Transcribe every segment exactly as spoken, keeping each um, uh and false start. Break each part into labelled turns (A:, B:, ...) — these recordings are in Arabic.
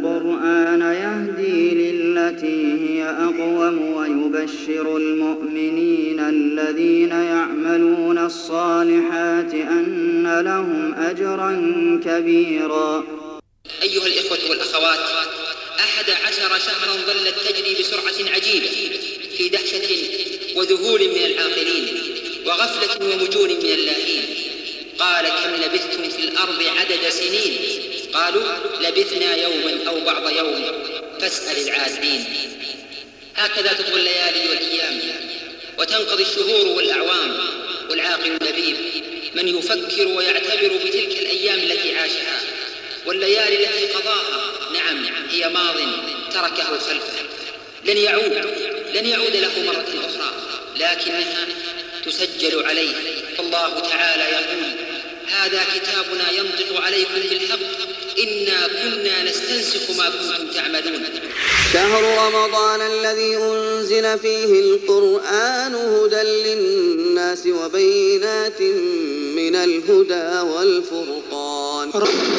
A: القرآن يهدي للتي هي أقوم ويبشر المؤمنين الذين يعملون الصالحات أن لهم أجرا كبيرا.
B: أيها الإخوة والأخوات، أحد عشر شهرا ظلت تجري بسرعة عجيبة في دهشة وذهول من العاقلين وغفلة ومجون من اللاهين. قال: كم لبثتم في الأرض عدد سنين؟ قالوا: لبثنا يوما أو بعض يوم فاسأل العادين. هكذا تطوي الليالي والأيام وتنقضي الشهور والأعوام، والعاقل اللبيب من يفكر ويعتبر بتلك الأيام التي عاشها والليالي التي قضاها. نعم، هي ماض تركه خلفه، لن يعود لن يعود له مرة أخرى، لكنها تسجل عليه. الله تعالى يقول: هذا كتابنا ينطق عليكم بالحق إنا كنا نستنسخ ما كنتم تعملون.
C: شهر رمضان الذي أنزل فيه القرآن هدى للناس وبينات من الهدى والفرقان.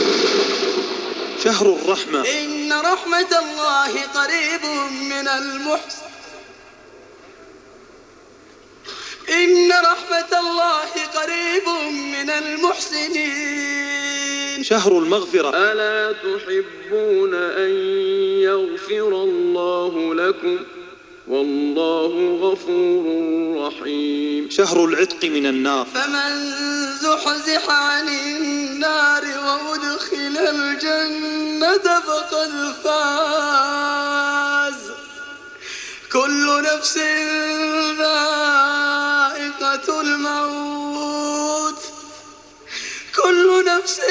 D: شهر الرحمة.
C: إن رحمة الله قريب من المحسن إن رحمة الله قريب من المحسنين.
D: شهر المغفرة.
E: ألا تحبون أن يغفر الله لكم والله غفور رحيم.
D: شهر العتق من النار.
C: فمن زحزح عن النار وأدخل الجنة فقد فاز. كل نفس ذائقة الموت كل نفس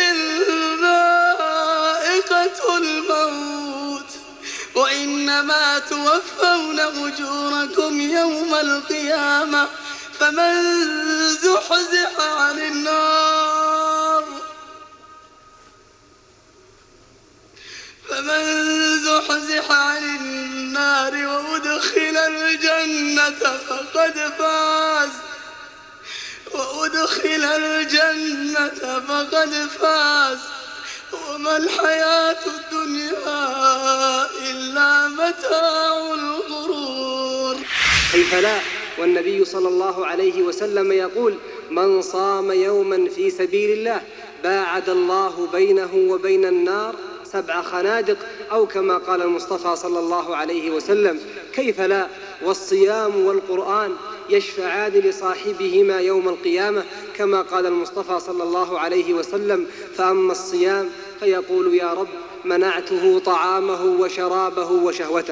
C: ذائقة الموت وإنما توفون أجوركم يوم القيامة. فمن زحزح عن النار فمن زحزح عن النار وأدخل الجنة فقد فاز وأدخل الجنة فقد فاز وما الحياة الدنيا إلا متاع الغرور.
F: كيف لا والنبي صلى الله عليه وسلم يقول: من صام يوما في سبيل الله باعد الله بينه وبين النار سبع خنادق، أو كما قال المصطفى صلى الله عليه وسلم. كيف لا والصيام والقرآن يشفعان لصاحبهما يوم القيامة، كما قال المصطفى صلى الله عليه وسلم: فأما الصيام فيقول: يا رب منعته طعامه وشرابه وشهوته.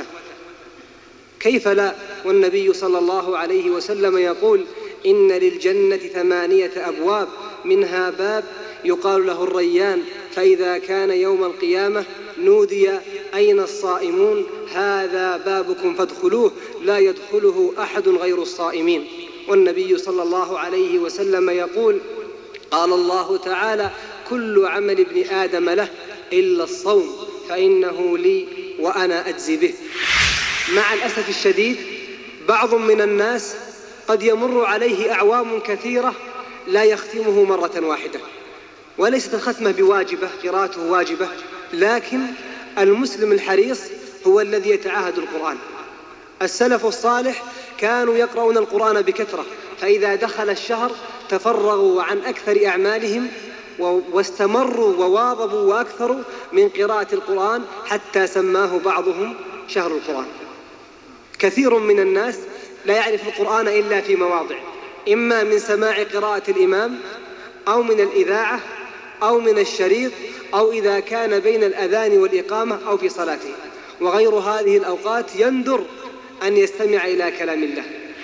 F: كيف لا والنبي صلى الله عليه وسلم يقول: إن للجنة ثمانية أبواب منها باب يقال له الريان، فإذا كان يوم القيامة نودي: أين الصائمون؟ هذا بابكم فادخلوه لا يدخله أحد غير الصائمين. والنبي صلى الله عليه وسلم يقول: قال الله تعالى: كل عمل ابن آدم له إلا الصوم فإنه لي وأنا أجزي به. مع الأسف الشديد بعض من الناس قد يمر عليه أعوام كثيرة لا يختمه مرة واحدة، وليست الختمة بواجبة، قراءته واجبة، لكن المسلم الحريص هو الذي يتعاهد القرآن. السلف الصالح كانوا يقرؤون القرآن بكثرة، فإذا دخل الشهر تفرغوا عن أكثر أعمالهم واستمروا وواظبوا وأكثروا من قراءة القرآن حتى سماه بعضهم شهر القرآن. كثير من الناس لا يعرف القرآن إلا في مواضع، إما من سماع قراءة الإمام أو من الإذاعة أو من الشريط أو إذا كان بين الأذان والإقامة أو في صلاته، وغير هذه الأوقات يندر أن يستمع إلى كلام الله.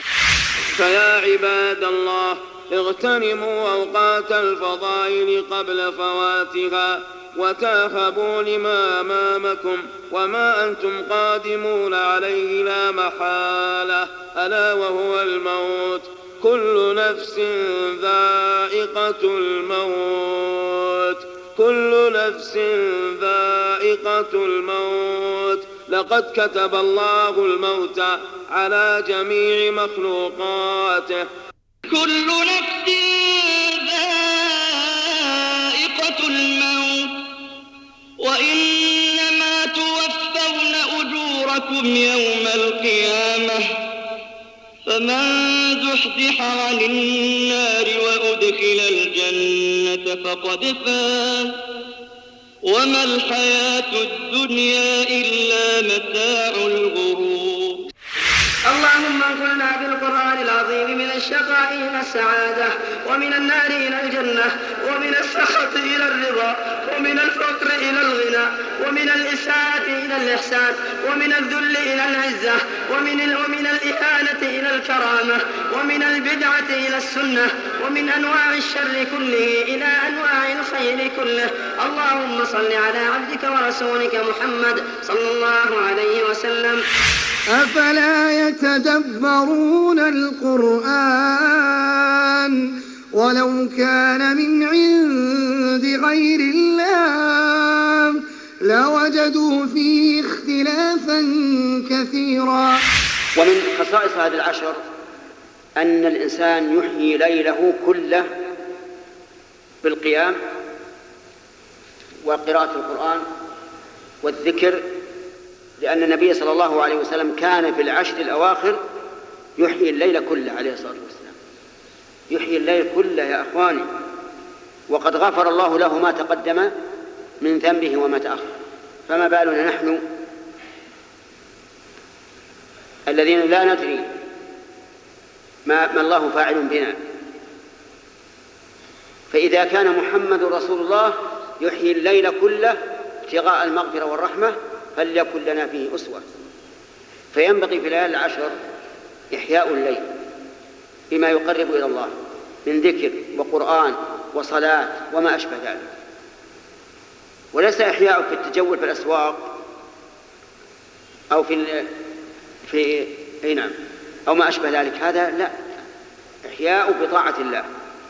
E: فيا عباد الله اغتنموا أوقات الفضائل قبل فواتها، وتاهبوا لما أمامكم وما أنتم قادمون عليه لا محالة، ألا وهو الموت. كل نفس ذائقة الموت كل نفس ذائقة الموت لقد كتب الله الموت على جميع مخلوقاته.
G: كل نفس ذائقة الموت وإنما توفى أخلاقكم يوم القيامة، فمن زحزح عن النار وأدخل الجنة فقد فاز، وما الحياة الدنيا إلا متاع الغرور.
H: اللهم انقلنا بالقرآن العظيم من الشقاء إلى السعادة، ومن النار إلى الجنة، ومن السخط إلى الرضا، ومن الفقر إلى الغنى، ومن الإساءة إلى الإحسان، ومن الذل إلى العزة، ومن, ومن الإهانة إلى الكرامة، ومن البدعة إلى السنة، ومن أنواع الشر كله إلى أنواع الخير كله. اللهم صل على عبدك ورسولك محمد صلى الله عليه وسلم.
C: أفلا يتدبرون القرآن ولو كان من عند غير الله لوجدوا فيه اختلافا كثيرا.
I: ومن خصائص هذه العشر أن الإنسان يحيي ليله كله بالقيام وقراءة القرآن والذكر، لأن النبي صلى الله عليه وسلم كان في العشر الأواخر يحيي الليل كله عليه الصلاة والسلام، يحيي الليل كله يا أخواني، وقد غفر الله له ما تقدم من ذنبه وما تأخر، فما بالنا نحن الذين لا ندري ما, ما الله فاعل بنا. فإذا كان محمد رسول الله يحيي الليل كله ابتغاء المغفرة والرحمة فليكن لنا فيه أسوة. فينبغي في الليالي العشر إحياء الليل بما يقرب إلى الله من ذكر وقرآن وصلاة وما أشبه ذلك، وليس إحياء في التجول في الأسواق أو في في أي نعم أو ما أشبه ذلك، هذا لا، إحياء بطاعة الله.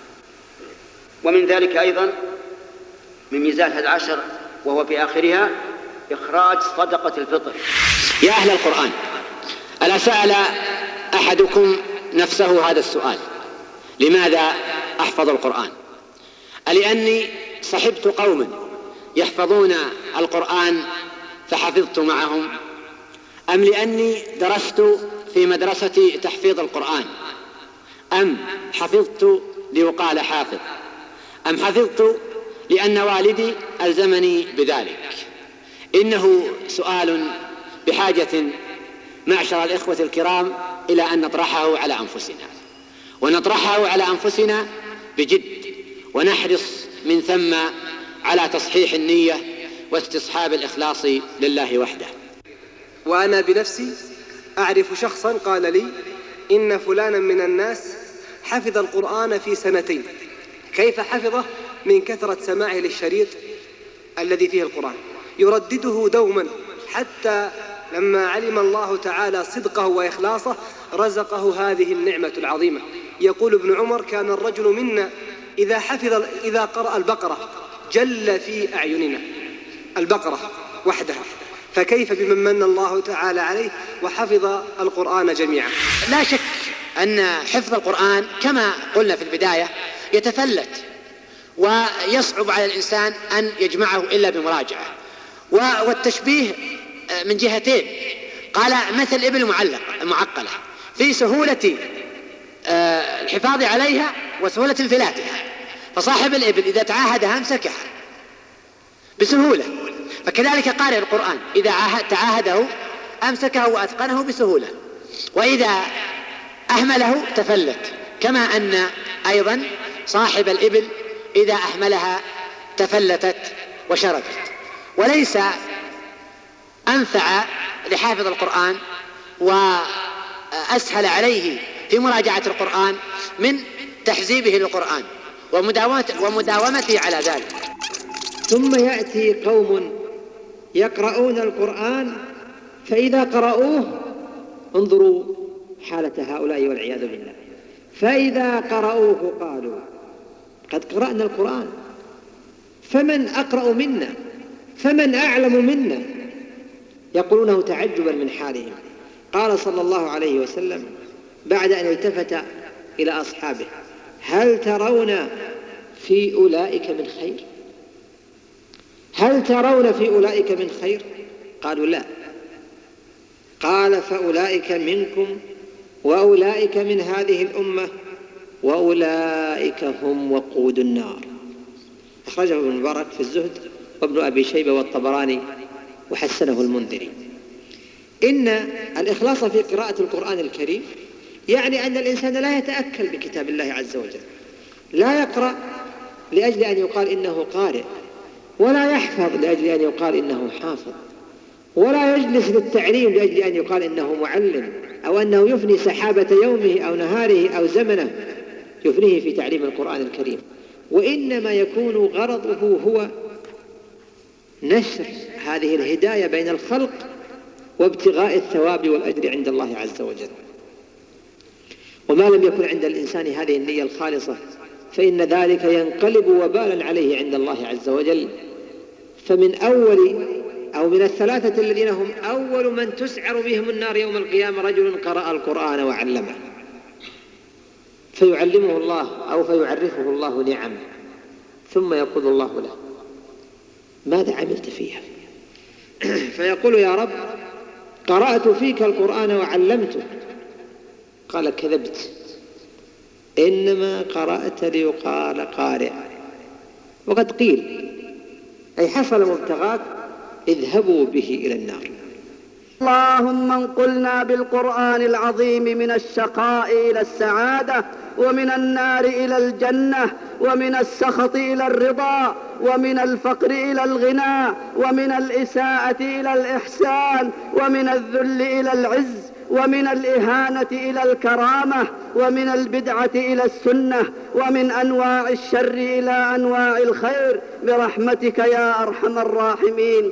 I: ومن ذلك أيضا من ميزان هذا العشر وهو في آخرها إخراج صدقة الفطر.
J: يا أهل القرآن، ألا سأل أحدكم نفسه هذا السؤال: لماذا أحفظ القرآن؟ ألأني صحبت قوما يحفظون القرآن فحفظت معهم، أم لأني درست في مدرسة تحفيظ القرآن، أم حفظت ليقال حافظ، أم حفظت لأن والدي ألزمني بذلك؟ إنه سؤال بحاجة معشر الإخوة الكرام إلى أن نطرحه على أنفسنا، ونطرحه على أنفسنا بجد، ونحرص من ثم على تصحيح النية واستصحاب الإخلاص لله وحده.
F: وأنا بنفسي أعرف شخصا قال لي إن فلانا من الناس حفظ القرآن في سنتين. كيف حفظه؟ من كثرة سماعه للشريط الذي فيه القرآن، يردده دوما، حتى لما علم الله تعالى صدقه وإخلاصه رزقه هذه النعمة العظيمة. يقول ابن عمر: كان الرجل منا إذا حفظ إذا قرأ البقرة جل في أعيننا، البقرة وحدها، فكيف بمن من الله تعالى عليه وحفظ القرآن جميعا؟
J: لا شك أن حفظ القرآن كما قلنا في البداية يتفلت ويصعب على الإنسان أن يجمعه إلا بمراجعة. والتشبيه من جهتين، قال مثل الإبل المعقلة في سهولة الحفاظ عليها وسهولة انفلاتها، فصاحب الإبل إذا تعاهدها أمسكها بسهولة، فكذلك قارئ القرآن إذا تعاهده أمسكه وأتقنه بسهولة، وإذا أهمله تفلت، كما أن أيضا صاحب الإبل إذا أهملها تفلتت وشردت. وليس أنفع لحافظ القرآن وأسهل عليه في مراجعة القرآن من تحزيبه للقرآن ومداومته على ذلك.
K: ثم يأتي قوم يقرؤون القرآن فإذا قرأوه، انظروا حالة هؤلاء والعياذ بالله، فإذا قرأوه قالوا: قد قرأنا القرآن، فمن أقرأ منا، فمن أعلم منا، يقولونه تعجبا من حالهم. قال صلى الله عليه وسلم بعد أن التفت إلى أصحابه: هل ترون في أولئك من خير؟ هل ترون في أولئك من خير؟ قالوا لا. قال فأولئك منكم وأولئك من هذه الأمة وأولئك هم وقود النار. أخرجه ابن المبارك في الزهد وابن أبي شيبة والطبراني وحسنه المنذري. إن الإخلاص في قراءة القرآن الكريم يعني أن الإنسان لا يتأكل بكتاب الله عز وجل، لا يقرأ لأجل أن يقال إنه قارئ، ولا يحفظ لأجل أن يقال إنه حافظ، ولا يجلس للتعليم لأجل أن يقال إنه معلم، أو أنه يفني سحابة يومه أو نهاره أو زمنه يفنيه في تعليم القرآن الكريم، وإنما يكون غرضه هو نشر هذه الهداية بين الخلق وابتغاء الثواب والأجر عند الله عز وجل. وما لم يكن عند الإنسان هذه النية الخالصة فإن ذلك ينقلب وبالا عليه عند الله عز وجل. فمن أول أو من الثلاثة الذين هم أول من تسعر بهم النار يوم القيامة رجل قرأ القرآن وعلمه، فيعلمه الله أو فيعرفه الله نعمه، ثم يقول الله له ماذا عملت فيها؟ فيقول يا رب قرأت فيك القرآن وعلمته. قال كذبت، إنما قرأت ليقال قارئ، وقد قيل أي حصل مبتغاك اذهبوا به إلى النار.
H: اللهم انقلنا بالقرآن العظيم من الشقاء إلى السعادة، ومن النار إلى الجنة، ومن السخط إلى الرضا، ومن الفقر إلى الغنى، ومن الإساءة إلى الإحسان، ومن الذل إلى العز، ومن الإهانة إلى الكرامة، ومن البدعة إلى السنة، ومن أنواع الشر إلى أنواع الخير برحمتك يا أرحم الراحمين.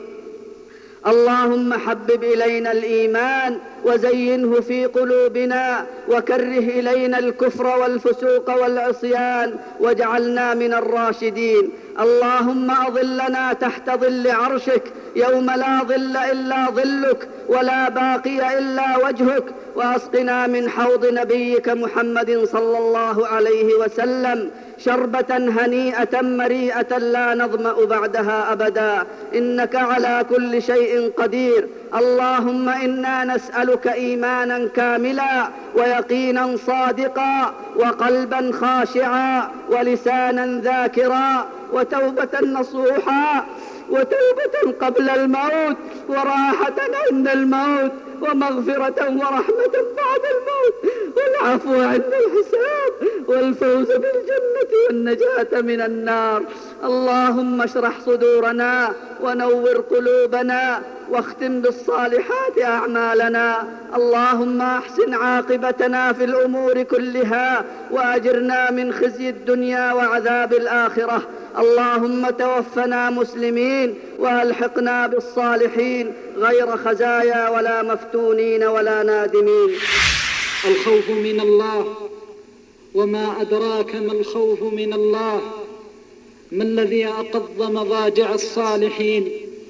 H: اللهم حبب إلينا الإيمان وزينه في قلوبنا، وكره إلينا الكفر والفسوق والعصيان واجعلنا من الراشدين. اللهم أظلنا تحت ظل عرشك يوم لا ظل إلا ظلك ولا باقي إلا وجهك، وأسقنا من حوض نبيك محمد صلى الله عليه وسلم شربة هنيئة مريئة لا نظمأ بعدها أبدا، إنك على كل شيء قدير. اللهم إنا نسألك إيمانا كاملا ويقينا صادقا وقلبا خاشعا ولسانا ذاكرا وتوبة نصوحا وتوبة قبل الموت وراحة عند الموت ومغفرة ورحمة بعد الموت والعفو عند الحساب والفوز بالجنة والنجاة من النار. اللهم اشرح صدورنا ونور قلوبنا واختم بالصالحات أعمالنا. اللهم أحسن عاقبتنا في الأمور كلها وأجرنا من خزي الدنيا وعذاب الآخرة. اللهم توفنا مسلمين وألحقنا بالصالحين غير خزايا ولا مفتونين ولا نادمين.
L: الخوف من الله، وما أدراك ما الخوف من الله؟ ما الذي أقض مضاجع الصالحين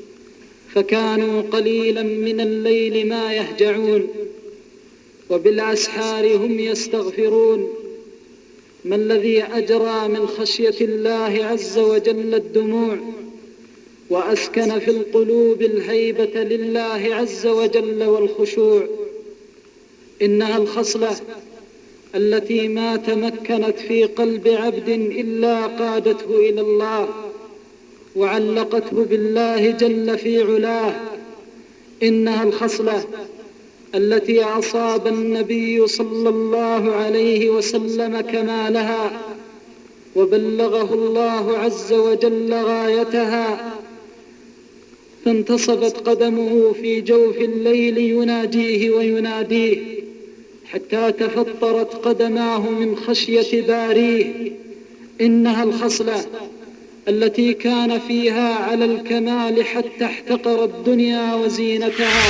L: فكانوا قليلا من الليل ما يهجعون وبالأسحار هم يستغفرون؟ ما الذي أجرى من خشية الله عز وجل الدموع وأسكن في القلوب الهيبة لله عز وجل والخشوع؟ إنها الخصلة التي ما تمكنت في قلب عبد إلا قادته إلى الله وعلقته بالله جل في علاه. إنها الخصلة التي أصاب النبي صلى الله عليه وسلم كمالها وبلغه الله عز وجل غايتها، فانتصبت قدمه في جوف الليل يناجيه ويناديه حتى تفطرت قدماه من خشية باريه. إنها الخصلة التي كان فيها على الكمال حتى احتقر الدنيا وزينتها.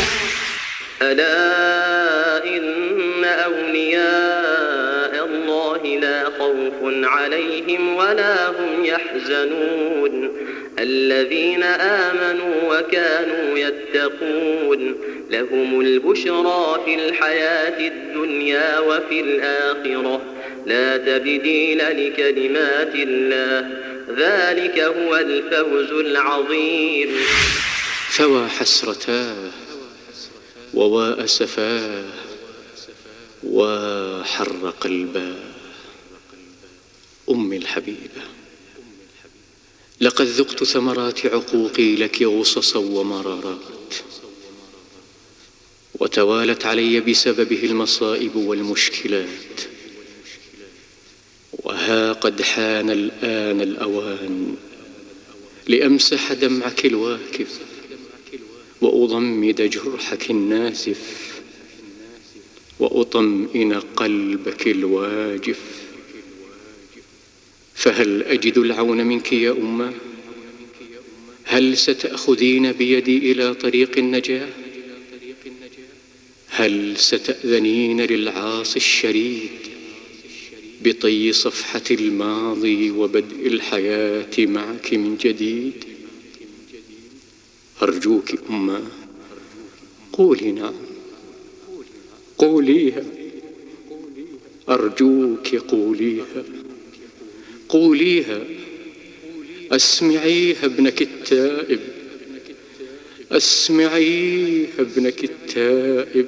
M: ألا إن أولياء الله لا خوف عليهم ولا هم يحزنون الذين آمنوا وكانوا يتقون لهم البشرى في الحياة الدنيا وفي الآخرة لا تبديل لكلمات الله ذلك هو الفوز العظيم.
N: فوا حسرتاه وواء سفاه وحر قلباه. أمي الحبيبة، لقد ذقت ثمرات عقوقي لك غصصا ومرارات، وتوالت علي بسببه المصائب والمشكلات، وها قد حان الآن الأوان لأمسح دمعك الواكف وأضمد جرحك الناسف وأطمئن قلبك الواجف. فهل أجد العون منك يا أمه؟ هل ستأخذين بيدي إلى طريق النجاة؟ هل ستأذنين للعاصي الشريد بطي صفحة الماضي وبدء الحياة معك من جديد؟ أرجوك أمه، قولي نعم، قوليها، أرجوك قوليها، قوليها، أسمعيها ابنك التائب، أسمعيها ابنك التائب،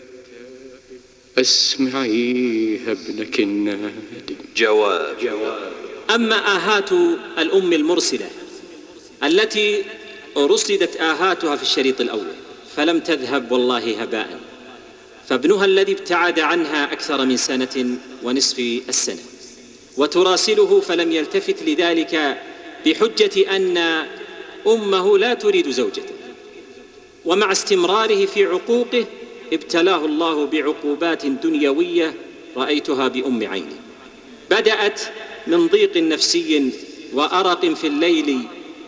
N: أسمعيها ابنك النادم.
O: جواب.
P: أما آهات الأم المرسلة التي رصدت آهاتها في الشريط الأول فلم تذهب والله هباء، فابنها الذي ابتعد عنها أكثر من سنة ونصف السنة وتراسله فلم يلتفت لذلك بحجة أن أمه لا تريد زوجته، ومع استمراره في عقوقه ابتلاه الله بعقوبات دنيوية رأيتها بأم عيني، بدأت من ضيق نفسي وأرق في الليل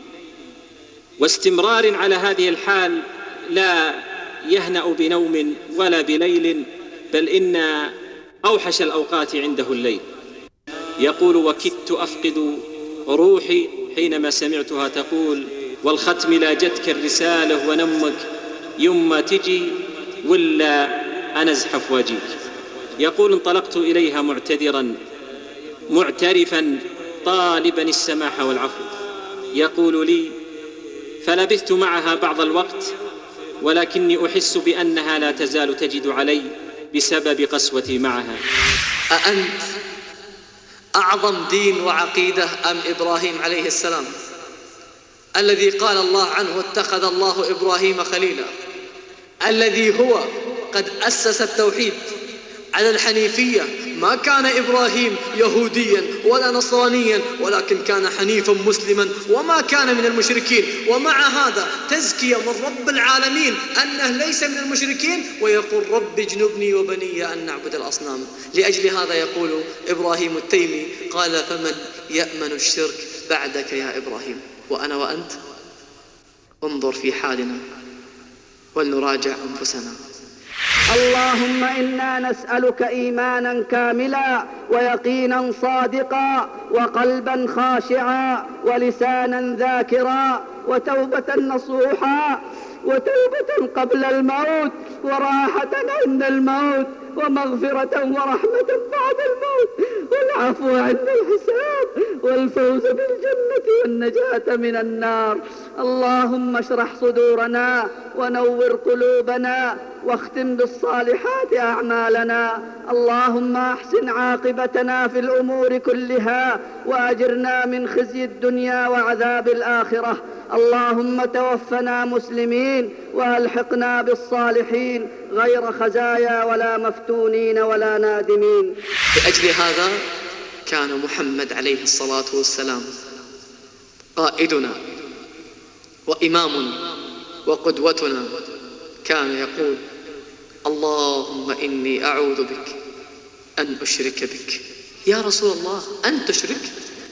P: واستمرار على هذه الحال لا يهنأ بنوم ولا بليل، بل إن أوحش الأوقات عنده الليل. يقول: وكدت أفقد روحي حينما سمعتها تقول: والختم لا جتك الرسالة ونمك يما تجي ولا أنا أزحف واجيك. يقول: انطلقت إليها معتذرا معترفا طالبا السماح والعفو. يقول لي: فلبثت معها بعض الوقت ولكني أحس بأنها لا تزال تجد علي بسبب قسوتي معها.
Q: أأنت أعظم دين وعقيدة أم إبراهيم عليه السلام الذي قال الله عنه: اتخذ الله إبراهيم خليلا، الذي هو قد أسس التوحيد على الحنيفية؟ ما كان إبراهيم يهوديا ولا نصرانيا، ولكن كان حنيفا مسلما وما كان من المشركين. ومع هذا تزكية من رب العالمين أنه ليس من المشركين، ويقول: رب اجنبني وبني أن نعبد الأصنام. لأجل هذا يقول إبراهيم التيمي قال: فمن يأمن الشرك بعدك يا إبراهيم؟ وأنا وأنت انظر في حالنا ولنراجع أنفسنا.
H: اللهم إنا نسألك إيمانا كاملا ويقينا صادقا وقلبا خاشعا ولسانا ذاكرا وتوبة نصوحا وتوبة قبل الموت وراحة عند الموت ومغفرة ورحمة بعد الموت والعفو عند الحساب والفوز بالجنة والنجاة من النار. اللهم اشرح صدورنا ونور قلوبنا واختم بالصالحات أعمالنا. اللهم أحسن عاقبتنا في الأمور كلها وأجرنا من خزي الدنيا وعذاب الآخرة. اللهم توفنا مسلمين وألحقنا بالصالحين غير خزايا ولا مفتونين ولا نادمين.
Q: لأجل هذا كان محمد عليه الصلاة والسلام قائدنا وإمامنا وقدوتنا، كان يقول: اللهم إني أعوذ بك أن أشرك بك. يا رسول الله أن تشرك؟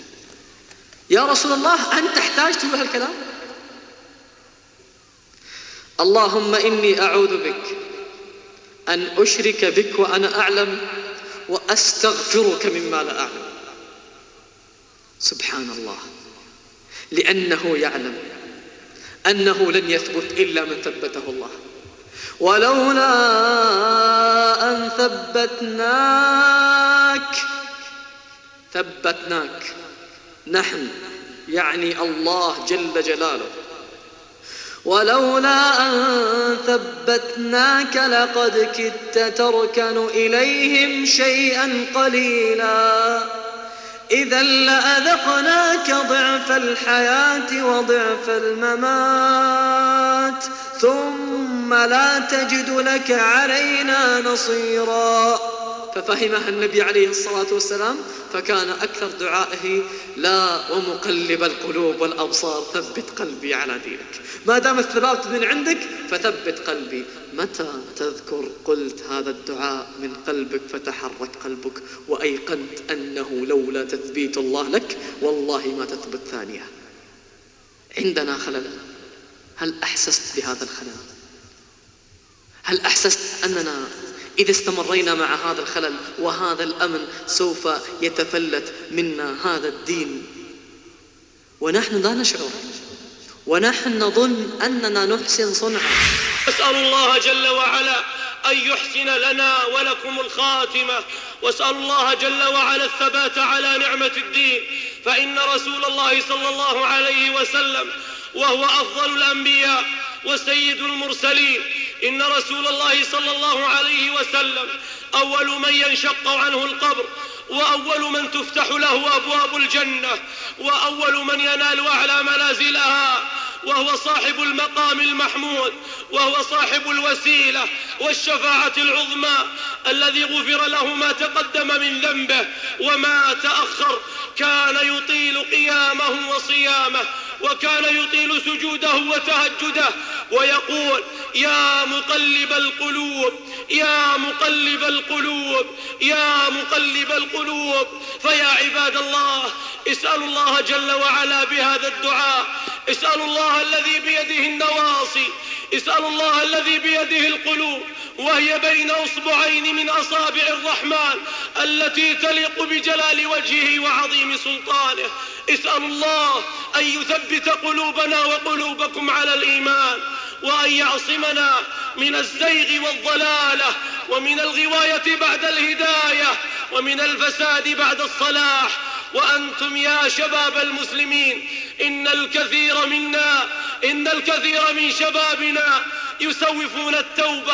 Q: يا رسول الله أنت تحتاج تقول هالكلام؟ اللهم إني أعوذ بك أن أشرك بك وأنا أعلم وأستغفرك مما لا أعلم. سبحان الله، لأنه يعلم أنه لن يثبت إلا من ثبته الله. ولولا أن ثبتناك ثبتناك نحن يعني الله جل جلاله ولولا أن ثبتناك ثبتناك لقد كدت تركن إليهم شيئا قليلا إذا لأذقناك ضعف الحياة وضعف الممات ثم لا تجد لك علينا نصيرا. ففهمها النبي عليه الصلاة والسلام، فكان أكثر دعائه: لا ومقلب القلوب والأبصار ثبت قلبي على دينك. ما دام الثبات من عندك فثبت قلبي. متى تذكر قلت هذا الدعاء من قلبك فتحرك قلبك وأيقنت أنه لولا تثبيت الله لك والله ما تثبت ثانية. عندنا خلل، هل أحسست بهذا الخلل؟ هل أحسست أننا إذا استمرينا مع هذا الخلل وهذا الأمن سوف يتفلت منا هذا الدين ونحن لا نشعر ونحن نظن أننا نحسن صنعا؟
O: أسأل الله جل وعلا أن يحسن لنا ولكم الخاتمة، واسأل الله جل وعلا الثبات على نعمة الدين، فإن رسول الله صلى الله عليه وسلم وهو أفضل الأنبياء وسيد المرسلين، إن رسول الله صلى الله عليه وسلم أول من ينشق عنه القبر، وأول من تفتح له أبواب الجنة، وأول من ينال أعلى منازلها، وهو صاحب المقام المحمود، وهو صاحب الوسيلة والشفاعة العظمى، الذي غفر له ما تقدم من ذنبه وما تأخر. كان يطيل قيامه وصيامه، وكان يطيل سجوده وتهجده، ويقول: يا مقلب القلوب يا مقلب القلوب يا مقلب القلوب. فيا عباد الله، اسألوا الله جل وعلا بهذا الدعاء، اسألوا الله الذي بيده النواصي، اسألوا الله الذي بيده القلوب وهي بين أصبعين من أصابع الرحمن التي تليق بجلال وجهه وعظيم سلطانه. اسألوا الله أن يثبت قلوبنا وقلوبكم على الإيمان، وأن يعصمنا من الزيغ والضلالة، ومن الغواية بعد الهداية، ومن الفساد بعد الصلاح. وأنتم يا شباب المسلمين، إن الكثير منا إن الكثير من شبابنا يسوفون التوبة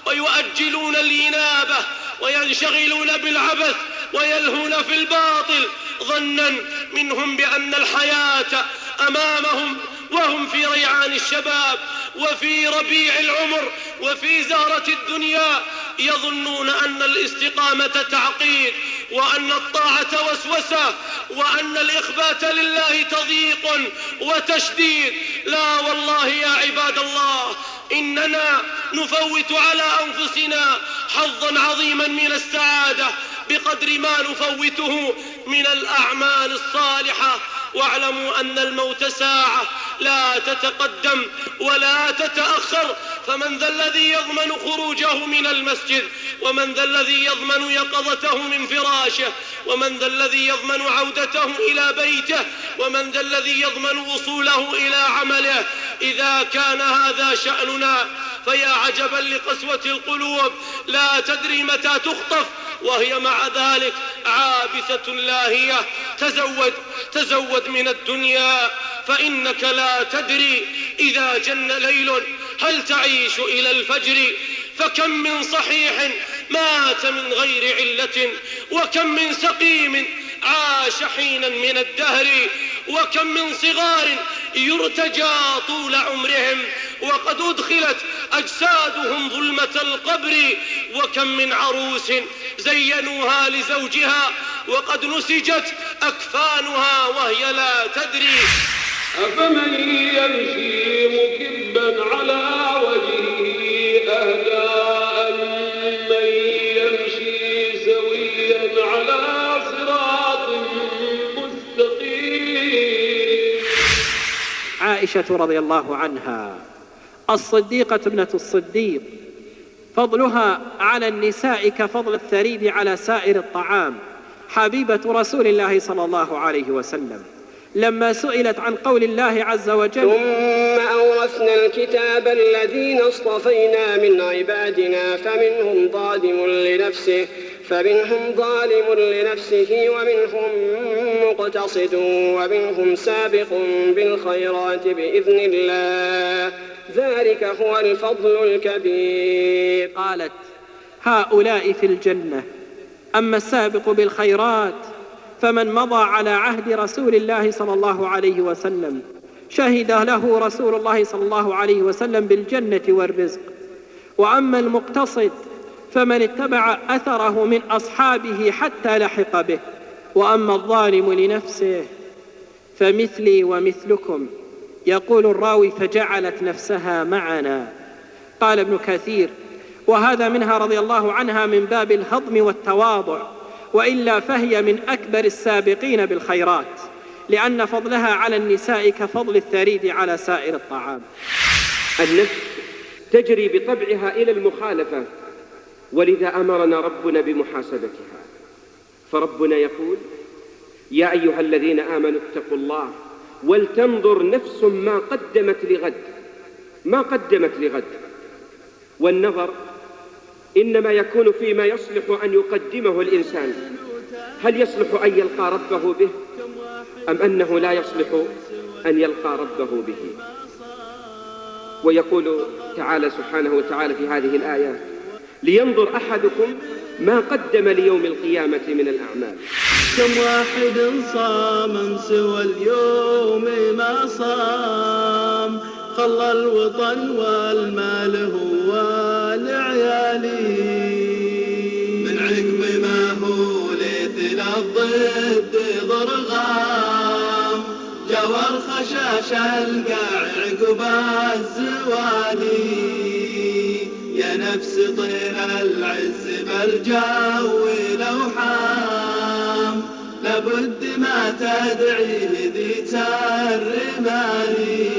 O: ويؤجلون الإنابة وينشغلون بالعبث ويلهون في الباطل، ظنا منهم بأن الحياة أمامهم وهم في ريعان الشباب وفي ربيع العمر وفي زهرة الدنيا. يظنون أن الاستقامة تعقيد، وأن الطاعة وسوسة، وأن الإخبات لله تضييق وتشديد. لا والله يا عباد الله، إننا نفوت على أنفسنا حظا عظيما من السعادة بقدر ما نفوته من الأعمال الصالحة. واعلموا أن الموت ساعة لا تتقدم ولا تتأخر، فمن ذا الذي يضمن خروجه من المسجد؟ ومن ذا الذي يضمن يقظته من فراشه؟ ومن ذا الذي يضمن عودته إلى بيته؟ ومن ذا الذي يضمن وصوله إلى عمله؟ إذا كان هذا شأننا فيا عجبا لقسوة القلوب، لا تدري متى تخطف وهي مع ذلك عابثة لاهية. تزود تزود من الدنيا، فإنك لا تدري إذا جن ليل هل تعيش إلى الفجر. فكم من صحيح مات من غير علة، وكم من سقيم عاش حينا من الدهر، وكم من صغار يرتجى طول عمرهم وقد أدخلت أجسادهم ظلمة القبر، وكم من عروس زينوها لزوجها وقد نسجت أكفانها وهي لا تدري.
R: أفمن يمشي مكبا على وجهه أهدى أمن يمشي سويا على صراط مستقيم.
S: عائشة رضي الله عنها الصديقة ابنة الصديق، فضلها على النساء كفضل الثريد على سائر الطعام، حبيبة رسول الله صلى الله عليه وسلم، لما سئلت عن قول الله عز وجل:
H: ثم أورثنا الكتاب الذين اصطفينا من عبادنا فمنهم ظالم لنفسه فمنهم ظالم لنفسه ومنهم مقتصد ومنهم سابق بالخيرات بإذن الله ذلك هو الفضل الكبير.
S: قالت: هؤلاء في الجنة، أما السابق بالخيرات فمن مضى على عهد رسول الله صلى الله عليه وسلم شهد له رسول الله صلى الله عليه وسلم بالجنة والرزق. وأما المقتصد فمن اتبع أثره من أصحابه حتى لحق به. وأما الظالم لنفسه فمثلي ومثلكم. يقول الراوي: فجعلت نفسها معنا. قال ابن كثير: وهذا منها رضي الله عنها من باب الهضم والتواضع، وإلا فهي من أكبر السابقين بالخيرات، لأن فضلها على النساء كفضل الثريد على سائر الطعام.
T: النفس تجري بطبعها إلى المخالفة، ولذا أمرنا ربنا بمحاسبتها. فربنا يقول: يا أيها الذين آمنوا اتقوا الله ولتنظر نفس ما قدمت لغد. ما قدمت لغد. والنظر إنما يكون فيما يصلح أن يقدمه الإنسان. هل يصلح أن يلقى ربه به أم أنه لا يصلح أن يلقى ربه به؟ ويقول تعالى سبحانه وتعالى في هذه الآية: لينظر أحدكم ما قدم ليوم القيامة من الأعمال.
R: كم واحد صام سوى اليوم ما صام، خلى الوطن والمال هو لعيالي، من عقب ما هو ليث الضد ضرغام، جوار خشاش القاع عقب الزوالي، يا نفس طير العز بالجو لو حام، لابد ما تدعي ذي الرمال.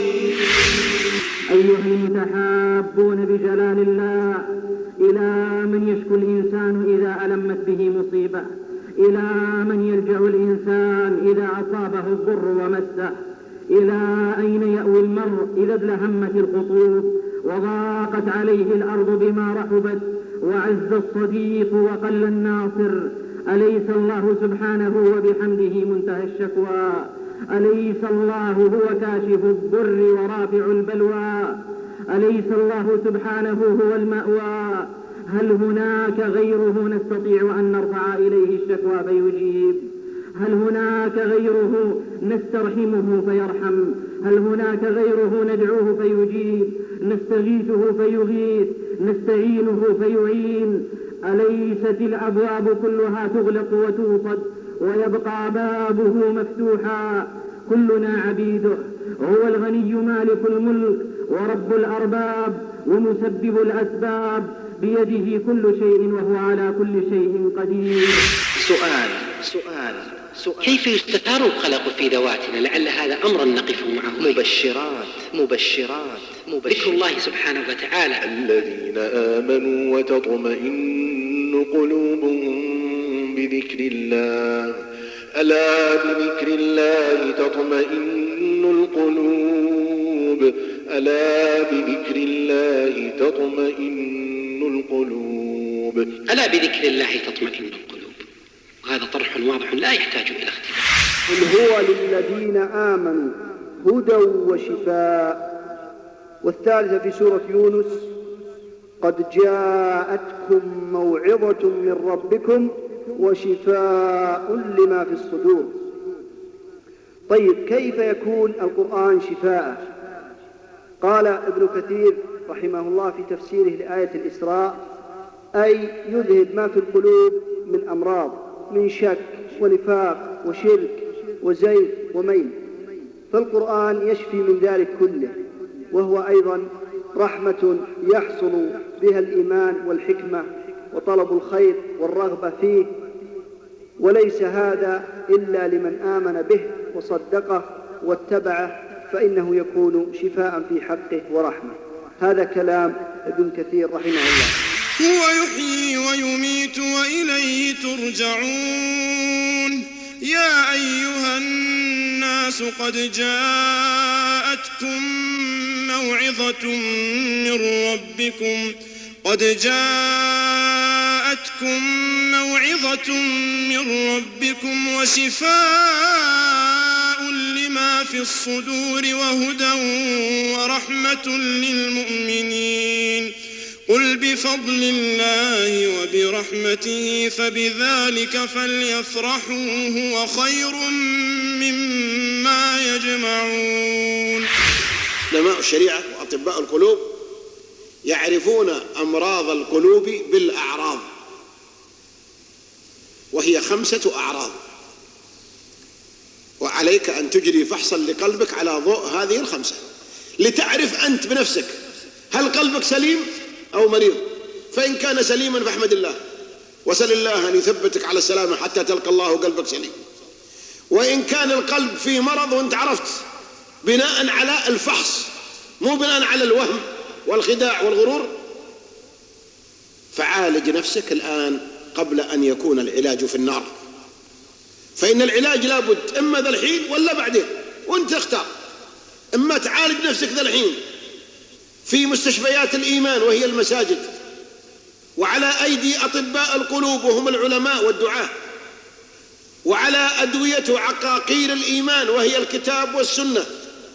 U: أيها المتحابون بجلال الله، إلى من يشكو الإنسان إذا ألمت به مصيبة، إلى من يلجأ الإنسان إذا أصابه الضر ومسه، إلى أين يأوي المرء إذا ازدحمت الخطوب وضاقت عليه الأرض بما رحبت وعز الصديق وقل الناصر. أليس الله سبحانه وبحمده منتهى الشكوى؟ أليس الله هو كاشف الضر ورافع البلوى؟ أليس الله سبحانه هو المأوى؟ هل هناك غيره نستطيع أن نرفع إليه الشكوى فيجيب؟ هل هناك غيره نسترحمه فيرحم؟ هل هناك غيره ندعوه فيجيب؟ نستغيثه فيغيث؟ نستعينه فيعين؟ أليست الأبواب كلها تغلق وتوصد ويبقى بابه مفتوحا؟ كلنا عبيده، هو الغني مالك الملك ورب الأرباب ومسبب الأسباب، بيده كل شيء وهو على كل شيء قدير.
J: سؤال سؤال سؤال كيف يستتار الخلق في ذواتنا؟ لعل هذا أمرا نقف معه. مبشرات مبشرات مبشرات ذكر الله سبحانه وتعالى:
D: الذين آمنوا وتطمئن قلوبهم بذكر الله، ألا بذكر الله تطمئن القلوب، ألا بذكر الله تطمئن القلوب،
J: ألا بذكر الله تطمئن القلوب. وهذا طرح واضح لا يحتاج إلى اختلاف.
V: قل هو للذين آمنوا هدى وشفاء. والثالثة في سورة يونس: قد جاءتكم موعظة من ربكم وشفاء لما في الصدور. طيب، كيف يكون القرآن شفاء؟ قال ابن كثير رحمه الله في تفسيره لآية الإسراء: أي يذهب ما في القلوب من أمراض، من شك ونفاق وشرك وزيغ وميل، فالقرآن يشفي من ذلك كله، وهو أيضا رحمة يحصل بها الإيمان والحكمة وطلب الخير والرغبة فيه، وليس هذا إلا لمن آمن به وصدقه واتبعه، فإنه يكون شفاء في حقه ورحمة. هذا كلام ابن كثير رحمه الله.
W: هو يحيي ويميت وإليه ترجعون. يا أيها الناس الناس قد جاءتكم موعظة من ربكم قد جاءتكم موعظة من ربكم وشفاء لما في الصدور وهدى ورحمة للمؤمنين قل بفضل الله وبرحمته فبذلك فليفرحوا هو خير مما يجمعون.
A: علماء الشريعة وأطباء القلوب يعرفون أمراض القلوب بالأعراض، وهي خمسة أعراض، وعليك أن تجري فحصا لقلبك على ضوء هذه الخمسة لتعرف أنت بنفسك هل قلبك سليم أو مريض. فإن كان سليما فاحمد الله وسل الله أن يثبتك على السلامة حتى تلقى الله وقلبك سليم. وإن كان القلب فيه مرض وانت عرفت بناء على الفحص مو بناء على الوهم والخداع والغرور، فعالج نفسك الآن قبل أن يكون العلاج في النار. فإن العلاج لابد إما ذا الحين ولا بعدين، وانت اختار. إما تعالج نفسك ذا الحين في مستشفيات الإيمان وهي المساجد، وعلى أيدي أطباء القلوب وهم العلماء والدعاة، وعلى أدوية وعقاقير الإيمان وهي الكتاب والسنة،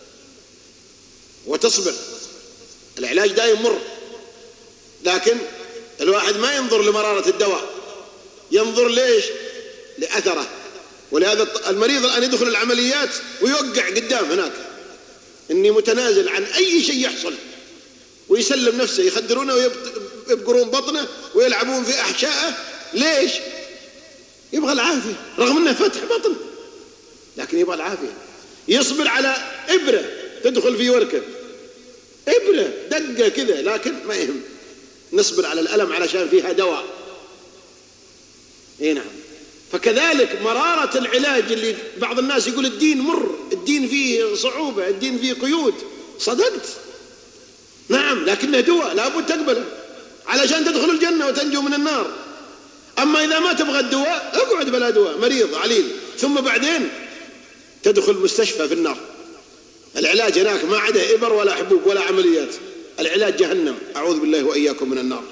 A: وتصبر. العلاج دائم مر، لكن الواحد ما ينظر لمرارة الدواء، ينظر ليش؟ لأثره. ولهذا المريض الآن يدخل العمليات ويوقع قدام هناك إني متنازل عن أي شيء يحصل، ويسلم نفسه، يخدرونه ويبقرون بطنه ويلعبون في أحشائه. ليش؟ يبغى العافية، رغم أنه فتح بطن لكن يبغى العافية. يصبر على إبرة تدخل في وركه، إبرة دقة كذا، لكن ما يهم، نصبر على الألم علشان فيها دواء. إيه نعم. فكذلك مرارة العلاج اللي بعض الناس يقول الدين مر، الدين فيه صعوبة، الدين فيه قيود. صدقت، نعم، لكنه دواء لابد تقبله علشان تدخل الجنة وتنجو من النار. أما إذا ما تبغى الدواء اقعد بلا دواء، مريض عليل، ثم بعدين تدخل مستشفى في النار. العلاج هناك ما عدا إبر ولا حبوب ولا عمليات، العلاج جهنم، أعوذ بالله وإياكم من النار.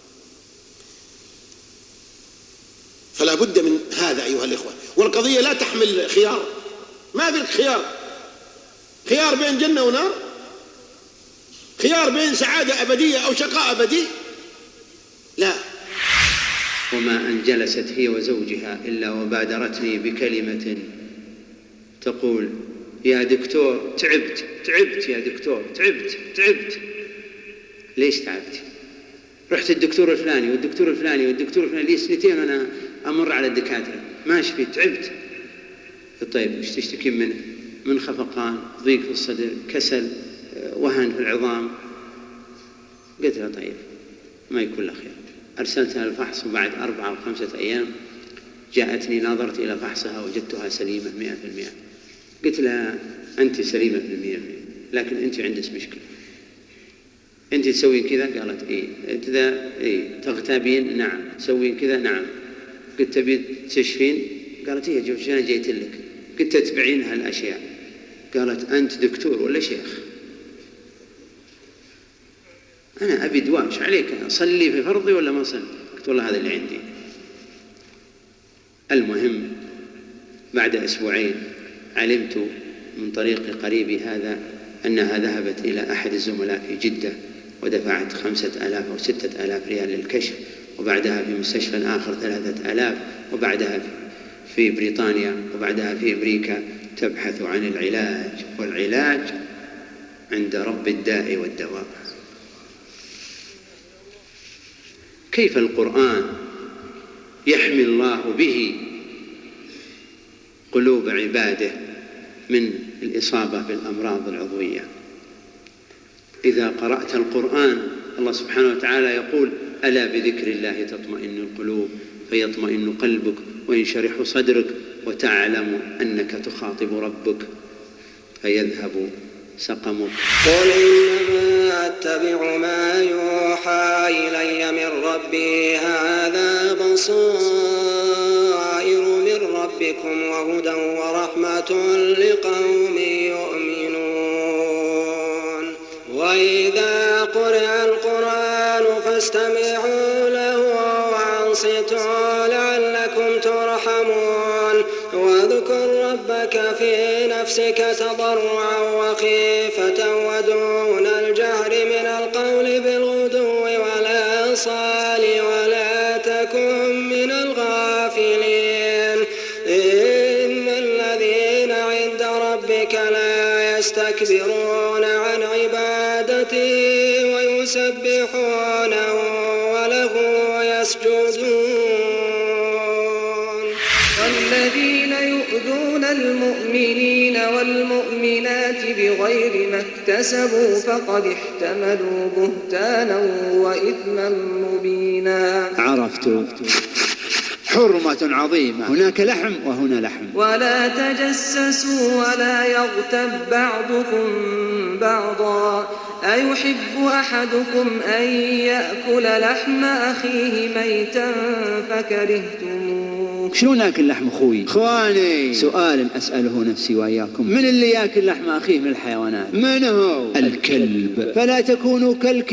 A: فلا بد من هذا أيها الإخوة. والقضية لا تحمل خيار، ما في خيار، خيار بين جنة ونار، خيار بين سعادة أبدية أو شقاء أبدي، لا.
K: وما أن جلست هي وزوجها إلا وبادرتني بكلمة تقول: يا دكتور تعبت تعبت يا دكتور تعبت تعبت. ليش تعبت؟ رحت الدكتور الفلاني والدكتور الفلاني والدكتور الفلاني، لي سنتين أنا أمر على الدكاترة ما شفيت، تعبت. طيب إيش تشتكين منه؟ من خفقان، ضيق في الصدر، كسل، وهن في العظام. قلت لها طيب ما يكون لها خير. أرسلتها الفحص، وبعد أربعة أو خمسة أيام جاءتني، نظرت إلى فحصها وجدتها سليمة مئة في المئة. قلت لها أنت سليمة في المئة، لكن أنت عندك مشكلة، أنت تسوين كذا؟ قالت إيه. إذا إيه تغتابين؟ نعم. تسوين كذا؟ نعم. قلت تبي تشفين؟ قالت إيه جوش أنا جيت لك. قلت تتبعين هالأشياء؟ قالت أنت دكتور ولا شيخ؟ أنا أبي دواء، إيش عليك؟ أصلي في فرضي ولا ما أصلي؟ قلت والله هذا اللي عندي. المهم بعد أسبوعين علمت من طريق قريبي هذا أنها ذهبت إلى أحد الزملاء في جدة ودفعت خمسة آلاف أو ستة آلاف ريال للكشف، وبعدها في مستشفى آخر ثلاثة آلاف، وبعدها في بريطانيا، وبعدها في أمريكا، تبحث عن العلاج، والعلاج عند رب الداء والدواء. كيف القرآن يحمي الله به قلوب عباده من الإصابة بالأمراض العضوية. إذا قرأت القرآن الله سبحانه وتعالى يقول: ألا بذكر الله تطمئن القلوب، فيطمئن قلبك وينشرح صدرك وتعلم أنك تخاطب ربك فيذهب سقمك.
F: قل إنما أتبع ما يوحى إلي من ربي، هذا بصائر من ربي
B: ربكم وهدى ورحمة لقوم يؤمنون. وإذا قرئ القرآن فاستمعوا له وأنصتوا لعلكم ترحمون. واذكر ربك في نفسك تضرعا وخيفة ودون الجهر من القول بالغدو والآصال ولا تكن من الغافلين. إن الذين عند ربك لا يستكبرون عن عبادته ويسبحونه وله يسجدون.
Q: والذين يؤذون المؤمنين والمؤمنات بغير ما اكتسبوا فقد احتملوا بهتانا وإثما مبينا.
E: عرفت حرمة عظيمة، هناك لحم وهنا لحم.
Q: ولا تجسسوا ولا يغتب بعضكم بعضا أيحب أحدكم أن يأكل لحم أخيه ميتا فكرهتموه.
E: شلون ناكل لحم أخوي؟ إخواني، سؤال أسأله نفسي وإياكم، من اللي يأكل لحم أخيه من الحيوانات؟ من هو؟ الكلب. فلا تكونوا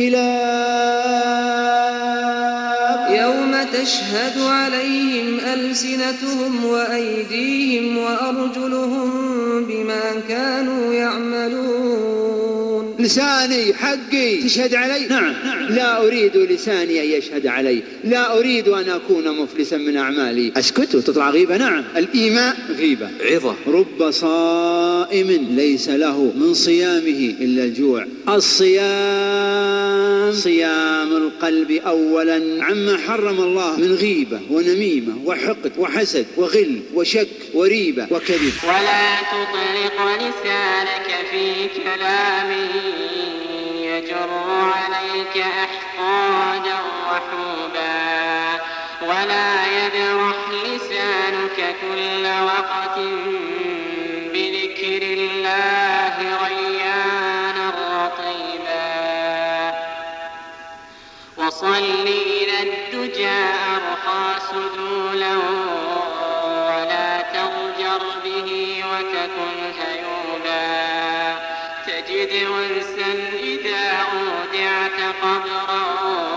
E: كالكلاب
Q: يوم تشهد عليهم ألسنتهم وأيديهم وأرجلهم بما كانوا يعملون.
E: لساني حقي تشهد علي؟ نعم. لا أريد لساني أن يشهد علي، لا أريد أن أكون مفلسا من أعمالي. أسكت وتطلع غيبة؟ نعم. الإيماء غيبة، عظة. رب صائم ليس له من صيامه إلا الجوع. الصيام صيام القلب أولا عما حرم الله من غيبة ونميمة وحقد وحسد وغل وشك وريبة وكذب.
G: ولا تطلق لسانك في كلام يجر عليك أحقادا وحوبا. ولا يبرح لسانك كل وقت بذكر الله ريانا رطيبا. وصل إلى الدجى أرخى سدولا ولا تضجر به وتكن هيوبا. تجد أنسا إذا أودعت قبرا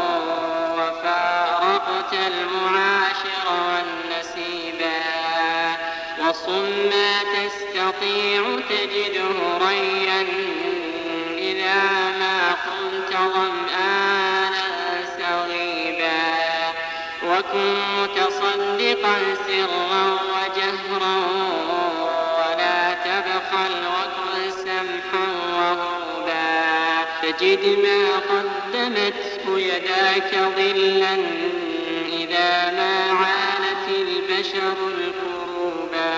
G: وفارقت المعاشر والنسيبا. وصم ما تستطيع تجده ريا إذا ما كنت ظمآنا سغيبا. وكن متصدقا سرا وجهرا ولا تبخل وكن سمحا وهوبا. تجد ما قدمته يداك ظلا إذا ما عانت البشر الكروبا.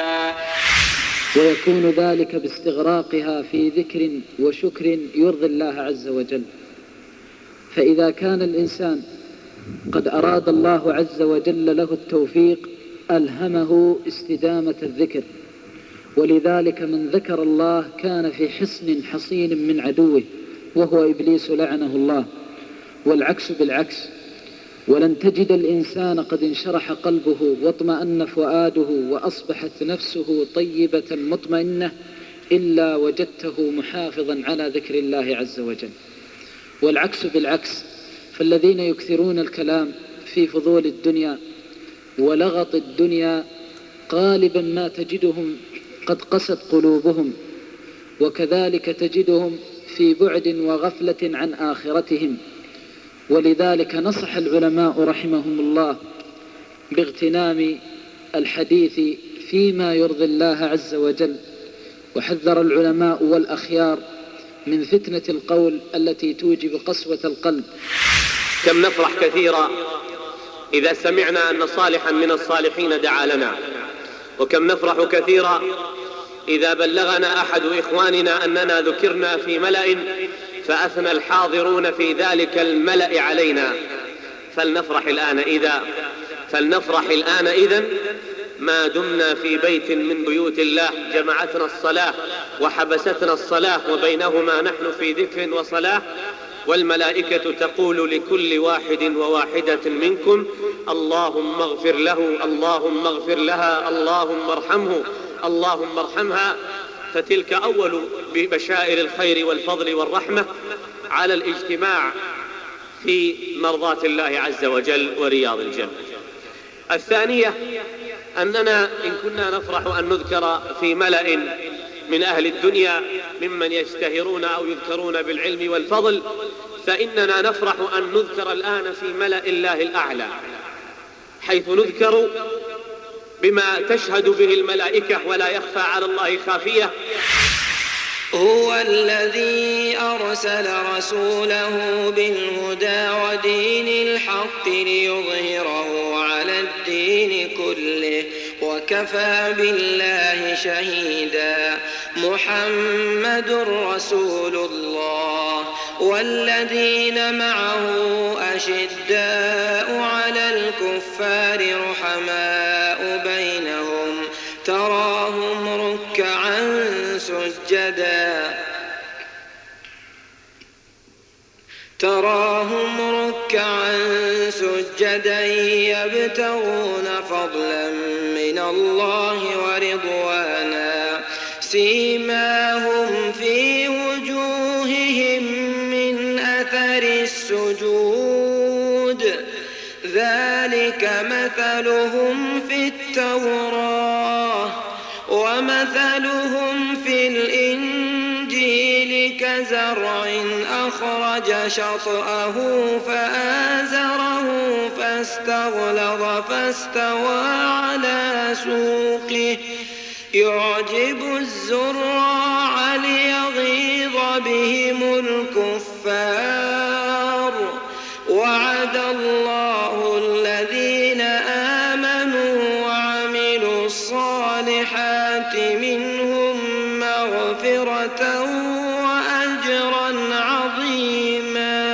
L: ويكون ذلك باستغراقها في ذكر وشكر يرضي الله عز وجل. فإذا كان الإنسان قد أراد الله عز وجل له التوفيق ألهمه استدامة الذكر. ولذلك من ذكر الله كان في حصن حصين من عدوه وهو إبليس لعنه الله. والعكس بالعكس. ولن تجد الإنسان قد انشرح قلبه واطمأن فؤاده وأصبحت نفسه طيبة مطمئنة إلا وجدته محافظا على ذكر الله عز وجل. والعكس بالعكس. فالذين يكثرون الكلام في فضول الدنيا ولغط الدنيا غالبا ما تجدهم قد قست قلوبهم، وكذلك تجدهم في بعد وغفلة عن آخرتهم. ولذلك نصح العلماء رحمهم الله باغتنام الحديث فيما يرضي الله عز وجل. وحذر العلماء والأخيار من فتنة القول التي توجب قسوة القلب.
O: كم نفرح كثيرا إذا سمعنا أن صالحا من الصالحين دعا لنا، وكم نفرح كثيرا إذا بلغنا أحد إخواننا أننا ذكرنا في ملأ فأثنى الحاضرون في ذلك الملأ علينا. فلنفرح الآن إذا فلنفرح الآن إذن ما دمنا في بيت من بيوت الله جمعتنا الصلاة وحبستنا الصلاة وبينهما نحن في ذكر وصلاة، والملائكة تقول لكل واحد وواحدة منكم اللهم اغفر له، اللهم اغفر لها، اللهم ارحمه، اللهم ارحمها. فتلك أول ببشائر الخير والفضل والرحمة على الاجتماع في مرضاة الله عز وجل ورياض الجنة. الثانية أننا إن كنا نفرح أن نذكر في ملأ من أهل الدنيا ممن يشتهرون أو يذكرون بالعلم والفضل، فإننا نفرح أن نذكر الآن في ملأ الله الأعلى، حيث نذكر بما تشهد به الملائكة ولا يخفى على الله خافية.
B: هو الذي أرسل رسوله بالهدى ودين الحق ليظهره على الدين كله وكفى بالله شهيدا. محمد رسول الله والذين معه أشداء على الكفار رحماء بينهم تراهم ركعا سجدا تراهم ركعا سجدا يبتغون فضلا من الله ورضوانا سيماهم في وجوههم من أثر السجود ذلك مثلهم في التوراة ومثلهم في الإنجيل كزرع أخرج شطأه فآزره فاستغلظ فاستوى على سوقه يعجب الزراع ليغيظ بهم الكفار. وعد الله الذين آمنوا وعملوا الصالحات منهم مغفرة وأجرا عظيما.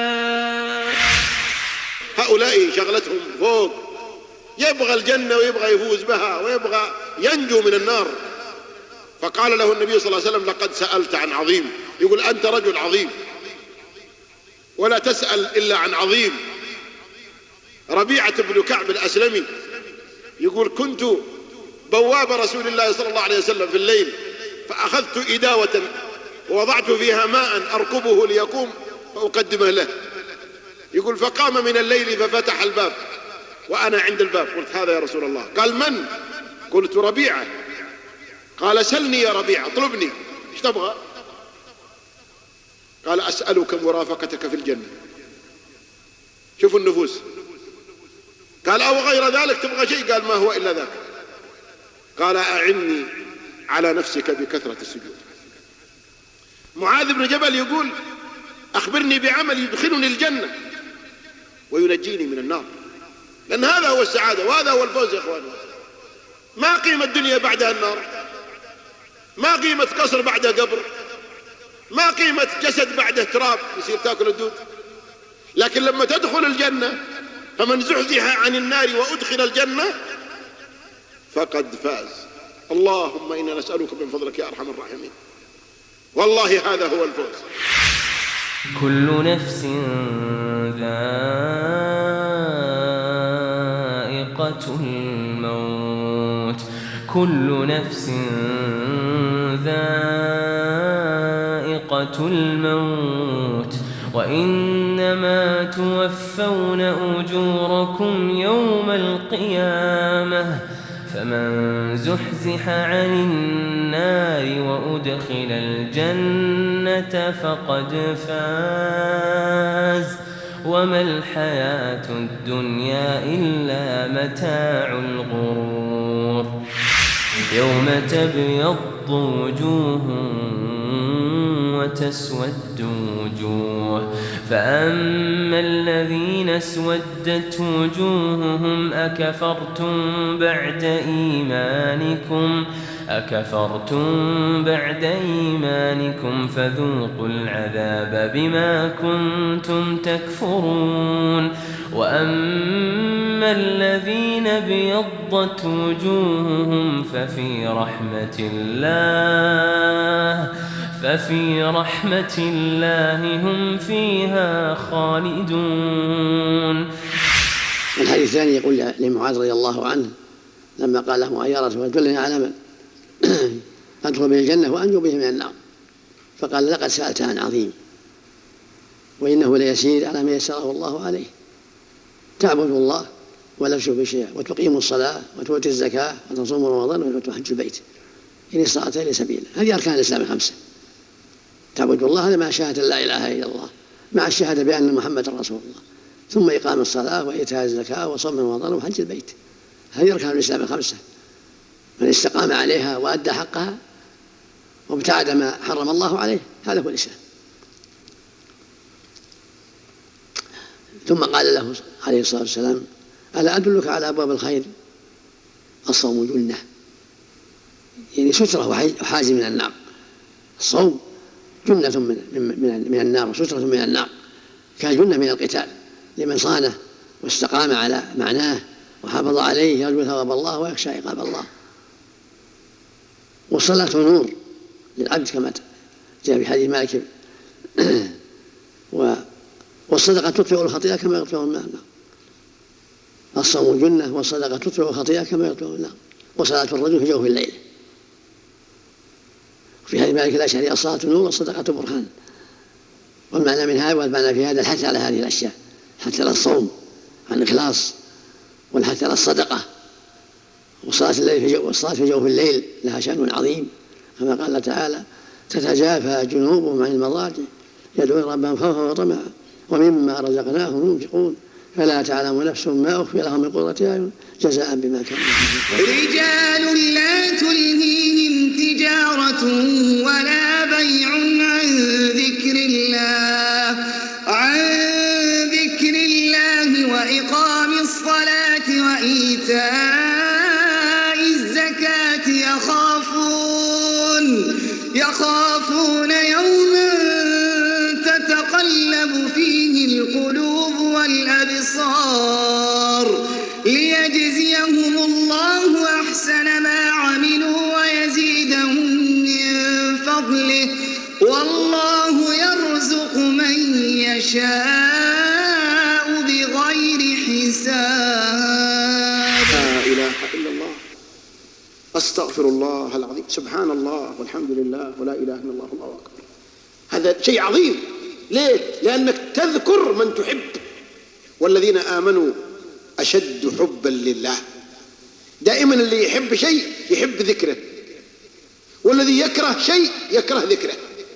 A: هؤلاء شغلتهم فوق، يبغى الجنة ويبغى يفوز بها ويبغى ينجو من النار. فقال له النبي صلى الله عليه وسلم لقد سألت عن عظيم، يقول أنت رجل عظيم ولا تسأل إلا عن عظيم. ربيعة بن كعب الأسلمي يقول كنت بواب رسول الله صلى الله عليه وسلم في الليل فأخذت إداوة ووضعت فيها ماء أركبه ليقوم فأقدمه له. يقول فقام من الليل ففتح الباب وأنا عند الباب، قلت هذا يا رسول الله. قال من؟ قلت ربيعة. قال سلني يا ربيعة، اطلبني، ايش تبغى؟ قال أسألك مرافقتك في الجنة. شوفوا النفوس. قال أو غير ذلك تبغى شيء؟ قال ما هو إلا ذاك. قال أعني على نفسك بكثرة السجود. معاذ بن جبل يقول أخبرني بعمل يدخلني الجنة وينجيني من النار، لأن هذا هو السعادة وهذا هو الفوز يا أخواني. ما قيمة الدنيا بعدها النار، ما قيمة قصر بعدها قبر، ما قيمة جسد بعده تراب يصير تاكل الدود. لكن لما تدخل الجنة فمن زحزح عن النار وأدخل الجنة فقد فاز. اللهم إنا نسألك من فضلك يا أرحم الراحمين. والله هذا هو الفوز.
C: كل نفس ذائقة الموت كل نفس ذائقة الموت وإنما توفون أجوركم يوم القيامة فمن زحزح عن النار وأدخل الجنة فقد فاز وما الحياة الدنيا إلا متاع الغرور. يوم تبيض وجوه وتسود وجوه فأما الذين اسودت وجوههم أكفرتم بعد إيمانكم أكفرتم بعد إيمانكم فذوقوا العذاب بما كنتم تكفرون. وأما الذين ابيضت وجوههم ففي رحمة الله ففي رحمة الله هم فيها خالدون.
I: منها الحديث الثاني يقول لمعاذ رضي الله عنه لما قال له يا رسول الله دلني على من أدخل به الجنة وأنجو به من النار، فقال لقد سألت عن عظيم وإنه ليسير على ما يسره الله عليه، تعبد الله ولا تشرك به شيئا وتقيم الصلاة وتؤتي الزكاة وتصوم رمضان وتحج البيت إن استطعت إليه سبيلا. هذه أركان الإسلام الخمسة، تعبد الله هذا مع شهادة لا إله إلا الله، مع الشهادة بأن محمد رسول الله، ثم إقام الصلاة وإيتاء الزكاة وصوم رمضان وحج البيت. هذه أركان الإسلام الخمسة، من استقام عليها وأدى حقها وابتعد ما حرم الله عليه هذا هو الإسلام. ثم قال له عليه الصلاة والسلام ألا أدلك على أبواب الخير؟ الصوم جنة، يعني سترة وحاجز من النار. الصوم جنة من, من, من النار وسترة من النار، كالجنة من القتال لمن صانه واستقام على معناه وحافظ عليه يرجو ثواب الله ويخشى عقاب الله. والصلاة نور للعبد كما جاء في حديث مالك والصدقة تطفئ الخطيئة كما يطفئ الماء النار. الصوم جنة والصدقة تطفئ الخطيئة كما يطفئ النار. وصلاة الرجل في جوف الليل. في حديث مالك الأشعري الصلاة نور والصدقة برهان. والمعنى من هذا والمعنى في هذا الحث على هذه الأشياء، حتى على الصوم عن الإخلاص، والحث على الصدقة، والصلاة الليل والصلاة في جوف الليل لها شأن عظيم، كما قال تعالى تتجافى جنوبهم عن المضاجع يدعون ربهم خوفا وطمعا ومما رزقناهم ينفقون فلا تعلم نفس ما أخفي لهم من قرة أعين جزاء بما كانوا يعملون.
W: رجال لا تلهيهم تجارة ولا بيع عن ذكر الله عن ذكر الله وإقام الصلاة وإيتاء الزكاة يخافون يخافون يوما تتقلب فيه القلوب والأبصار ليجزيهم الله أحسن ما عملوا ويزيدهم من فضله والله يرزق من يشاء بغير حساب.
A: لا إله إلا الله، أستغفر الله العظيم، سبحان الله والحمد لله ولا إله إلا الله والله أكبر. هذا شيء عظيم. ليه؟ لأنك تذكر من تحب، والذين آمنوا أشد حبا لله. دائما اللي يحب شيء يحب ذكره، والذي يكره شيء يكره ذكره.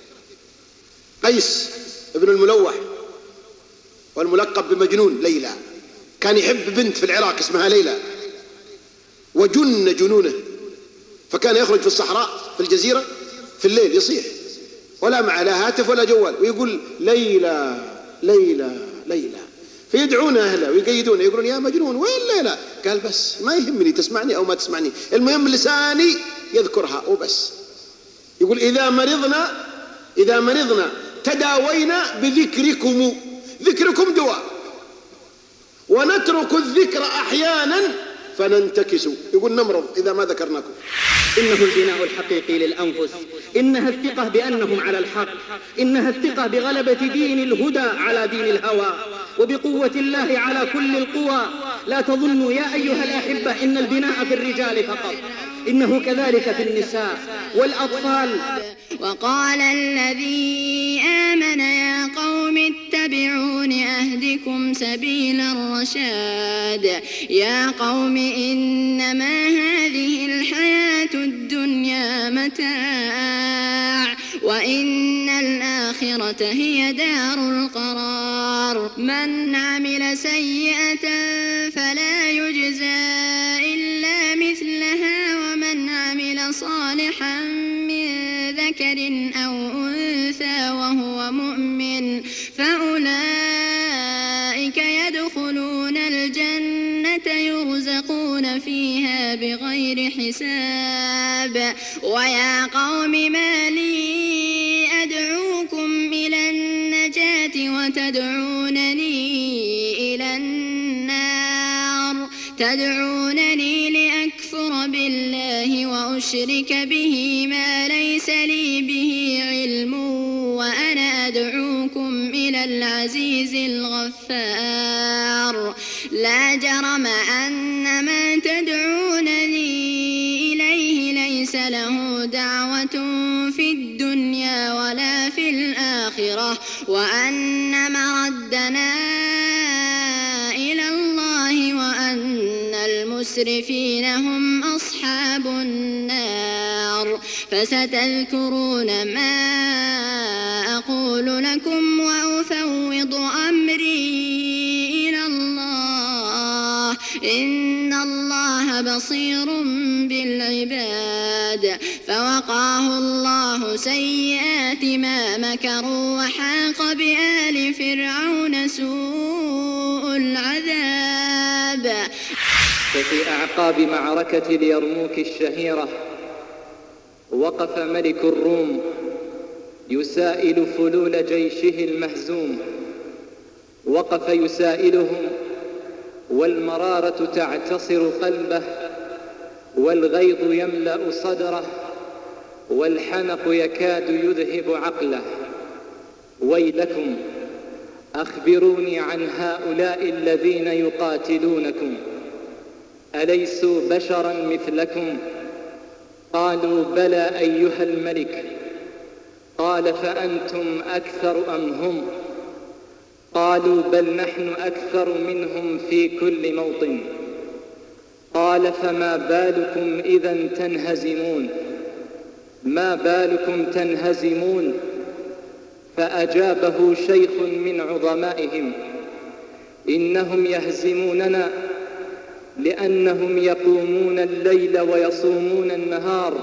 A: قيس ابن الملوح والملقب بمجنون ليلى كان يحب بنت في العراق اسمها ليلى، وجن جنونه، فكان يخرج في الصحراء في الجزيرة في الليل يصيح ولا معه لا هاتف ولا جوال ويقول ليلى ليلى ليلى، فيدعون أهله ويقيدونه يقولون يا مجنون وين ليلى؟ قال بس ما يهمني تسمعني أو ما تسمعني، المهم لساني يذكرها وبس. يقول إذا مرضنا إذا مرضنا تداوينا بذكركم، ذكركم دواء، ونترك الذكر أحيانا فننتكس، يقول نمرض إذا ما ذكرناكم.
U: إنه البناء الحقيقي للأنفس، إنها الثقة بأنهم على الحق، إنها الثقة بغلبة دين الهدى على دين الهوى وبقوة الله على كل القوى. لا تظنوا يا أيها الأحبة إن البناء في الرجال فقط، إنه كذلك في النساء والأطفال.
M: وقال الذي آمن يا قوم اتبعون أهدكم سبيل الرشاد. يا قوم إنما هذه الحياة الدنيا متاع وإن الآخرة هي دار القرار. من عمل سيئة فلا يجزى إلا مثلها ومن عمل صالحا من ذكر أو أنثى وهو مؤمن فأولئك يدخلون الجنة يرزقون فيها بغير حساب. ويا قوم ما لي أدعوكم إلى النجاة وتدعونني إلى النار تدعونني لأكفر بالله وأشرك به ما ليس لي به علم وأنا أدعوكم إلى العزيز الغفار. النار لا جرم أن ما تدعونني إليه ليس له دعوة في الدنيا ولا في الآخرة وأن مردنا إلى الله وأن المسرفين هم أصحاب النار فستذكرون ما أقول لكم وأفوض أمري إلى الله إن الله بصير بالعباد فوقاه الله سيئات ما مكروا وحاق بآل فرعون سوء العذاب.
L: وفي أعقاب معركة اليرموك الشهيرة وقف ملك الروم يسائل فلول جيشه المهزوم، وقف يسائلهم والمرارة تعتصر قلبه والغيظ يملأ صدره والحنق يكاد يذهب عقله. ويلكم أخبروني عن هؤلاء الذين يقاتلونكم أليسوا بشرا مثلكم؟ قالوا بلى أيها الملك. قال فأنتم أكثر أم هم؟ قالوا بل نحن أكثر منهم في كل موطن. قال فما بالكم إذا تنهزمون؟ ما بالكم تنهزمون؟ فأجابه شيخ من عظمائهم إنهم يهزموننا لأنهم يقومون الليل ويصومون النهار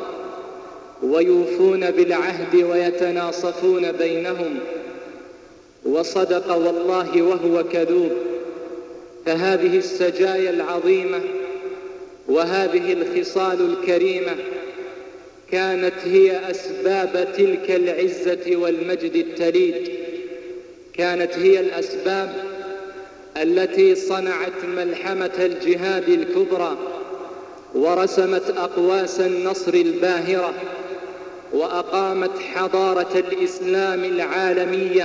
L: ويوفون بالعهد ويتناصفون بينهم. وصدق والله وهو كذوب. فهذه السجايا العظيمة وهذه الخصال الكريمة كانت هي أسباب تلك العزة والمجد التليد، كانت هي الأسباب التي صنعت ملحمة الجهاد الكبرى ورسمت أقواس النصر الباهرة وأقامت حضارة الإسلام العالمية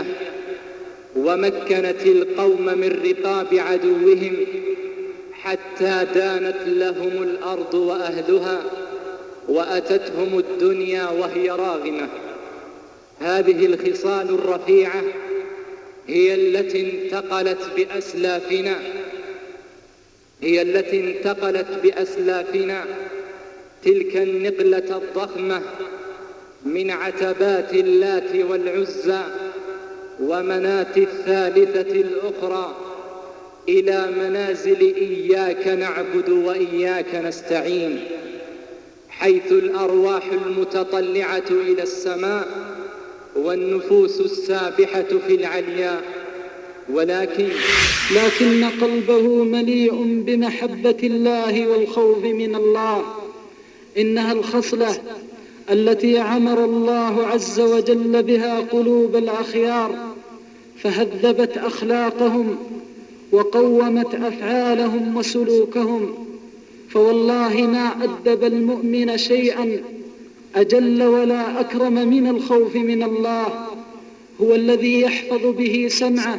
L: ومكنت القوم من رقاب عدوهم حتى دانت لهم الأرض وأهلها وأتتهم الدنيا وهي راغمة. هذه الخصال الرفيعة هي التي انتقلت بأسلافنا هي التي انتقلت بأسلافنا تلك النقلة الضخمة من عتبات اللات والعزى ومناة الثالثة الأخرى إلى منازل إياك نعبد وإياك نستعين، حيث الأرواح المتطلعة إلى السماء والنفوس السابحة في العلياء. ولكن
U: لكن قلبه مليء بمحبة الله والخوف من الله. إنها الخصلة التي عمر الله عز وجل بها قلوب الأخيار فهذبت أخلاقهم وقومت أفعالهم وسلوكهم. فوالله ما أدب المؤمن شيئا أجل ولا أكرم من الخوف من الله. هو الذي يحفظ به سمعه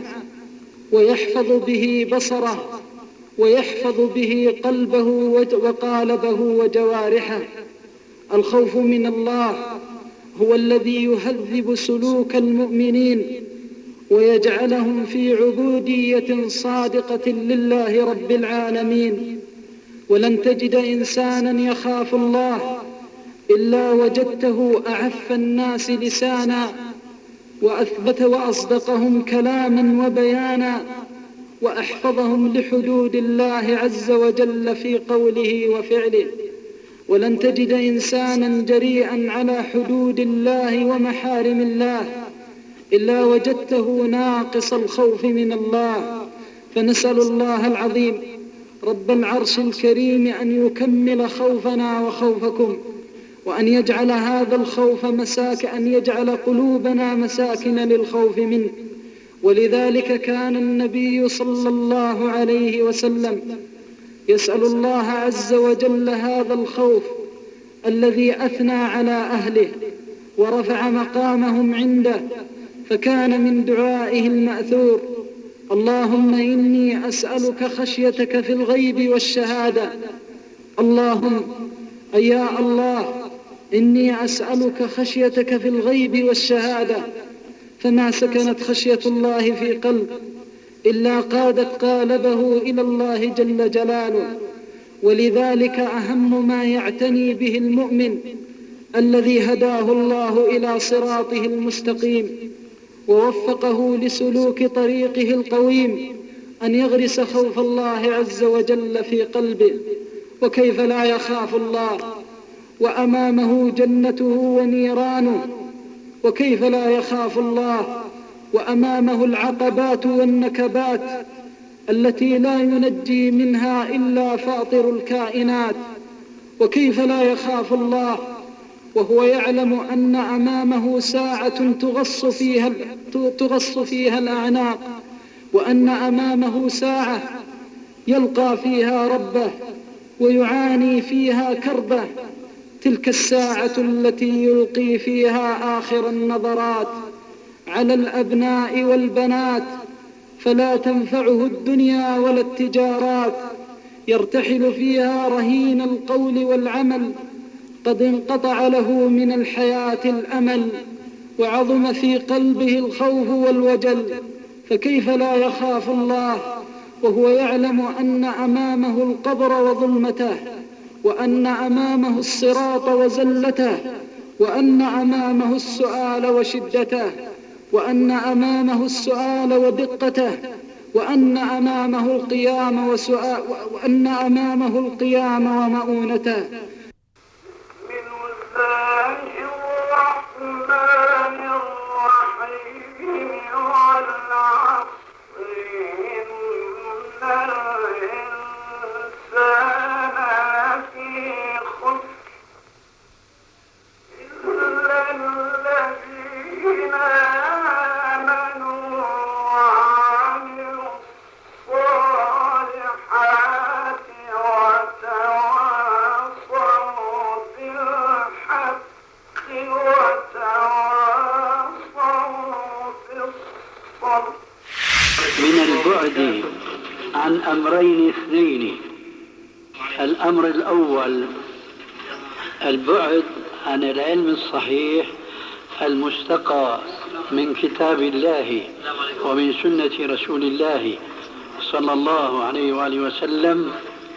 U: ويحفظ به بصره ويحفظ به قلبه وقالبه وجوارحه. الخوف من الله هو الذي يهذب سلوك المؤمنين ويجعلهم في عبودية صادقة لله رب العالمين. ولن تجد إنسانا يخاف الله إلا وجدته أعف الناس لسانا وأثبت وأصدقهم كلاما وبيانا وأحفظهم لحدود الله عز وجل في قوله وفعله. ولن تجد إنسانا جريئا على حدود الله ومحارم الله إلا وجدته ناقص الخوف من الله. فنسأل الله العظيم رب العرش الكريم أن يكمل خوفنا وخوفكم وأن يجعل هذا الخوف مساك أن يجعل قلوبنا مساكن للخوف منه. ولذلك كان النبي صلى الله عليه وسلم يسأل الله عز وجل هذا الخوف الذي أثنى على أهله ورفع مقامهم عنده. فكان من دعائه المأثور
L: اللهم إني أسألك خشيتك في الغيب والشهادة. اللهم أي يا الله إني أسألك خشيتك في الغيب والشهادة، فما سكنت خشية الله في قلب إلا قادت قالبه إلى الله جل جلاله. ولذلك أهم ما يعتني به المؤمن الذي هداه الله إلى صراطه المستقيم ووفقه لسلوك طريقه القويم أن يغرس خوف الله عز وجل في قلبه. وكيف لا يخاف الله وأمامه جنته ونيرانه؟ وكيف لا يخاف الله وأمامه العقبات والنكبات التي لا ينجي منها إلا فاطر الكائنات؟ وكيف لا يخاف الله وهو يعلم أن أمامه ساعة تغص فيها, تغص فيها الأعناق، وأن أمامه ساعة يلقى فيها ربه ويعاني فيها كربه، تلك الساعة التي يلقي فيها آخر النظرات على الأبناء والبنات، فلا تنفعه الدنيا ولا التجارات، يرتحل فيها رهين القول والعمل، قد انقطع له من الحياة الأمل وعظم في قلبه الخوف والوجل. فكيف لا يخاف الله وهو يعلم أن أمامه القبر وظلمته، وأن أمامه الصراط وزلته، وأن أمامه السؤال وشدته، وأن أمامه السؤال ودقته، وأن أمامه القيام وسؤال وأن أمامه القيام ومؤونته.
H: من البعد عن أمرين اثنين. الأمر الأول البعد عن العلم الصحيح المستقى من كتاب الله ومن سنة رسول الله صلى الله عليه وآله وسلم،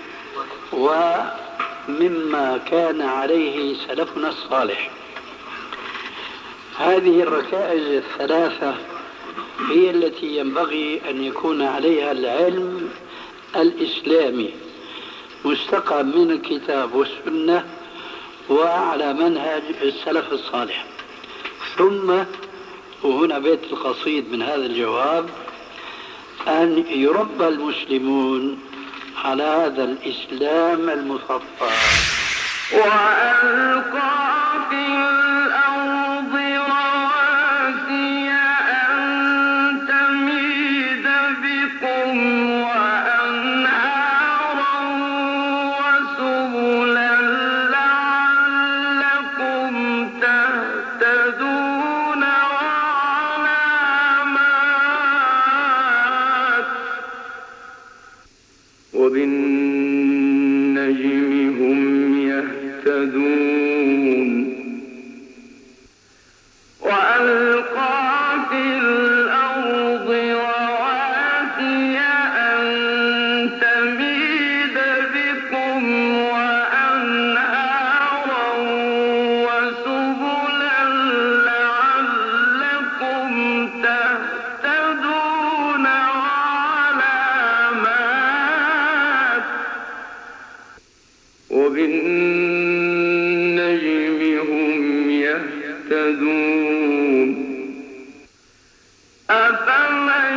H: ومما كان عليه سلفنا الصالح. هذه الركائز الثلاثة هي التي ينبغي أن يكون عليها العلم الإسلامي، مستقى من الكتاب والسنة وعلى منهج السلف الصالح. ثم وهنا بيت القصيد من هذا الجواب أن يربى المسلمون على هذا الإسلام المصفى.
B: وألقى في الأرض رواسي أن تميد بكم وأنهارا وسبلا لعلكم تهتدون وعلامات وبالنجم هم يهتدون. وألقى في الأرض رواسي أن تميد بكم وأنهارا وسبلا لعلكم تهتدون وعلامات وبالنجم هم يهتدون. أفمن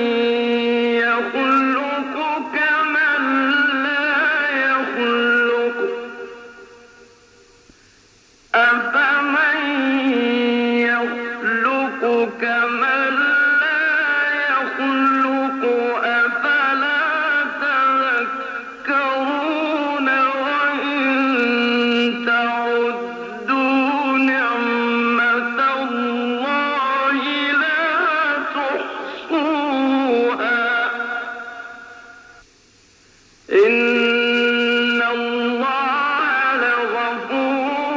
B: يخلق كمن لا يخلق أفمن يخلق كمن لا يخلق أفلا تذكرون وإن إن الله لغفور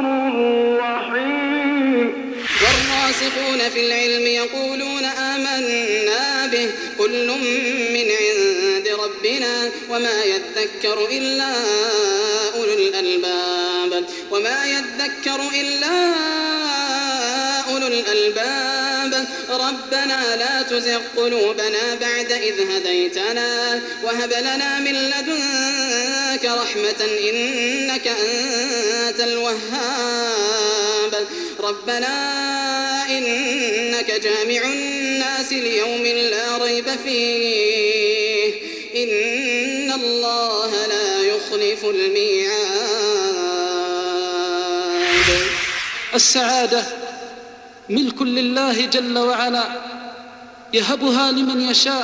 B: رحيم.
N: والراسخون في العلم يقولون آمنا به كل من عند ربنا وما يذكر إلا أولو الألباب وما يذكر إلا أولو الألباب. ربنا لا تزغ قلوبنا بعد إذ هديتنا وهب لنا من لدنك رحمة إنك أنت الوهاب. ربنا إنك جامع الناس ليوم لا ريب فيه إن الله لا يخلف الميعاد.
L: السعادة ملك لله جل وعلا يهبها لمن يشاء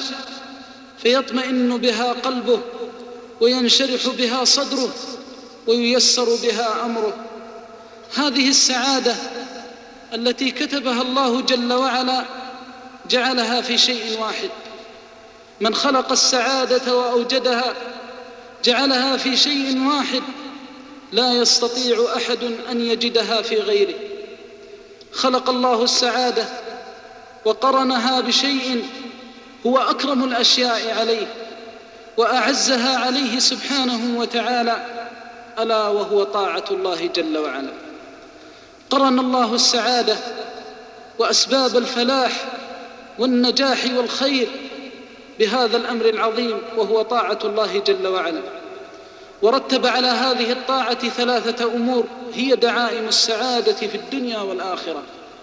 L: فيطمئن بها قلبه وينشرح بها صدره وييسر بها أمره. هذه السعادة التي كتبها الله جل وعلا جعلها في شيء واحد. من خلق السعادة وأوجدها جعلها في شيء واحد لا يستطيع أحد أن يجدها في غيره. خلق الله السعادة وقرنها بشيء هو أكرم الأشياء عليه وأعزها عليه سبحانه وتعالى ألا وهو طاعة الله جل وعلا. قرن الله السعادة وأسباب الفلاح والنجاح والخير بهذا الأمر العظيم وهو طاعة الله جل وعلا، ورتب على هذه الطاعة ثلاثة أمور هي دعائم السعادة في الدنيا والآخرة.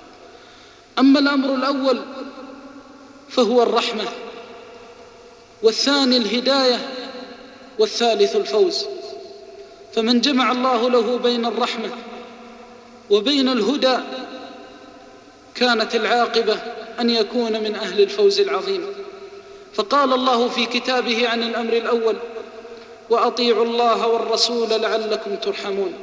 L: أما الأمر الأول فهو الرحمة، والثاني الهداية، والثالث الفوز. فمن جمع الله له بين الرحمة وبين الهدى كانت العاقبة أن يكون من أهل الفوز العظيم. فقال الله في كتابه عن الأمر الأول: وأطيعوا الله والرسول لعلكم ترحمون.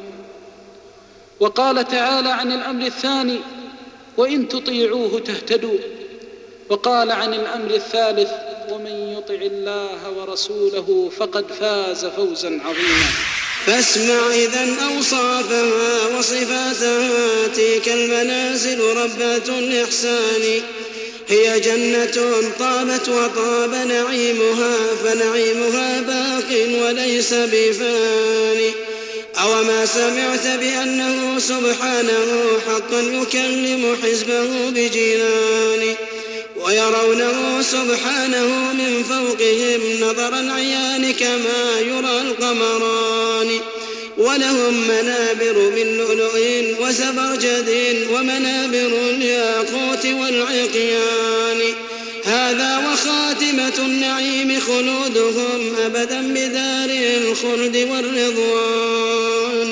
L: وقال تعالى عن الأمر الثاني: وإن تطيعوه تهتدوا. وقال عن الأمر الثالث: ومن يطع الله ورسوله فقد فاز فوزا عظيما.
W: فاسمع إذا أوصافها وصفاتها تلك المنازل ربات الإحسان، هي جنة طابت وطاب نعيمها، فنعيمها باق وليس بفاني. أوما سمعت بأنه سبحانه حقا يكلم حزبه بجنان، ويرونه سبحانه من فوقهم نظر العيان كما يرى القمران، ولهم منابر من لؤلؤ وزبرجد ومنابر الياقوت والعقيان. هذا وخاتمة النعيم خلودهم أبدا بدار الخلد والرضوان.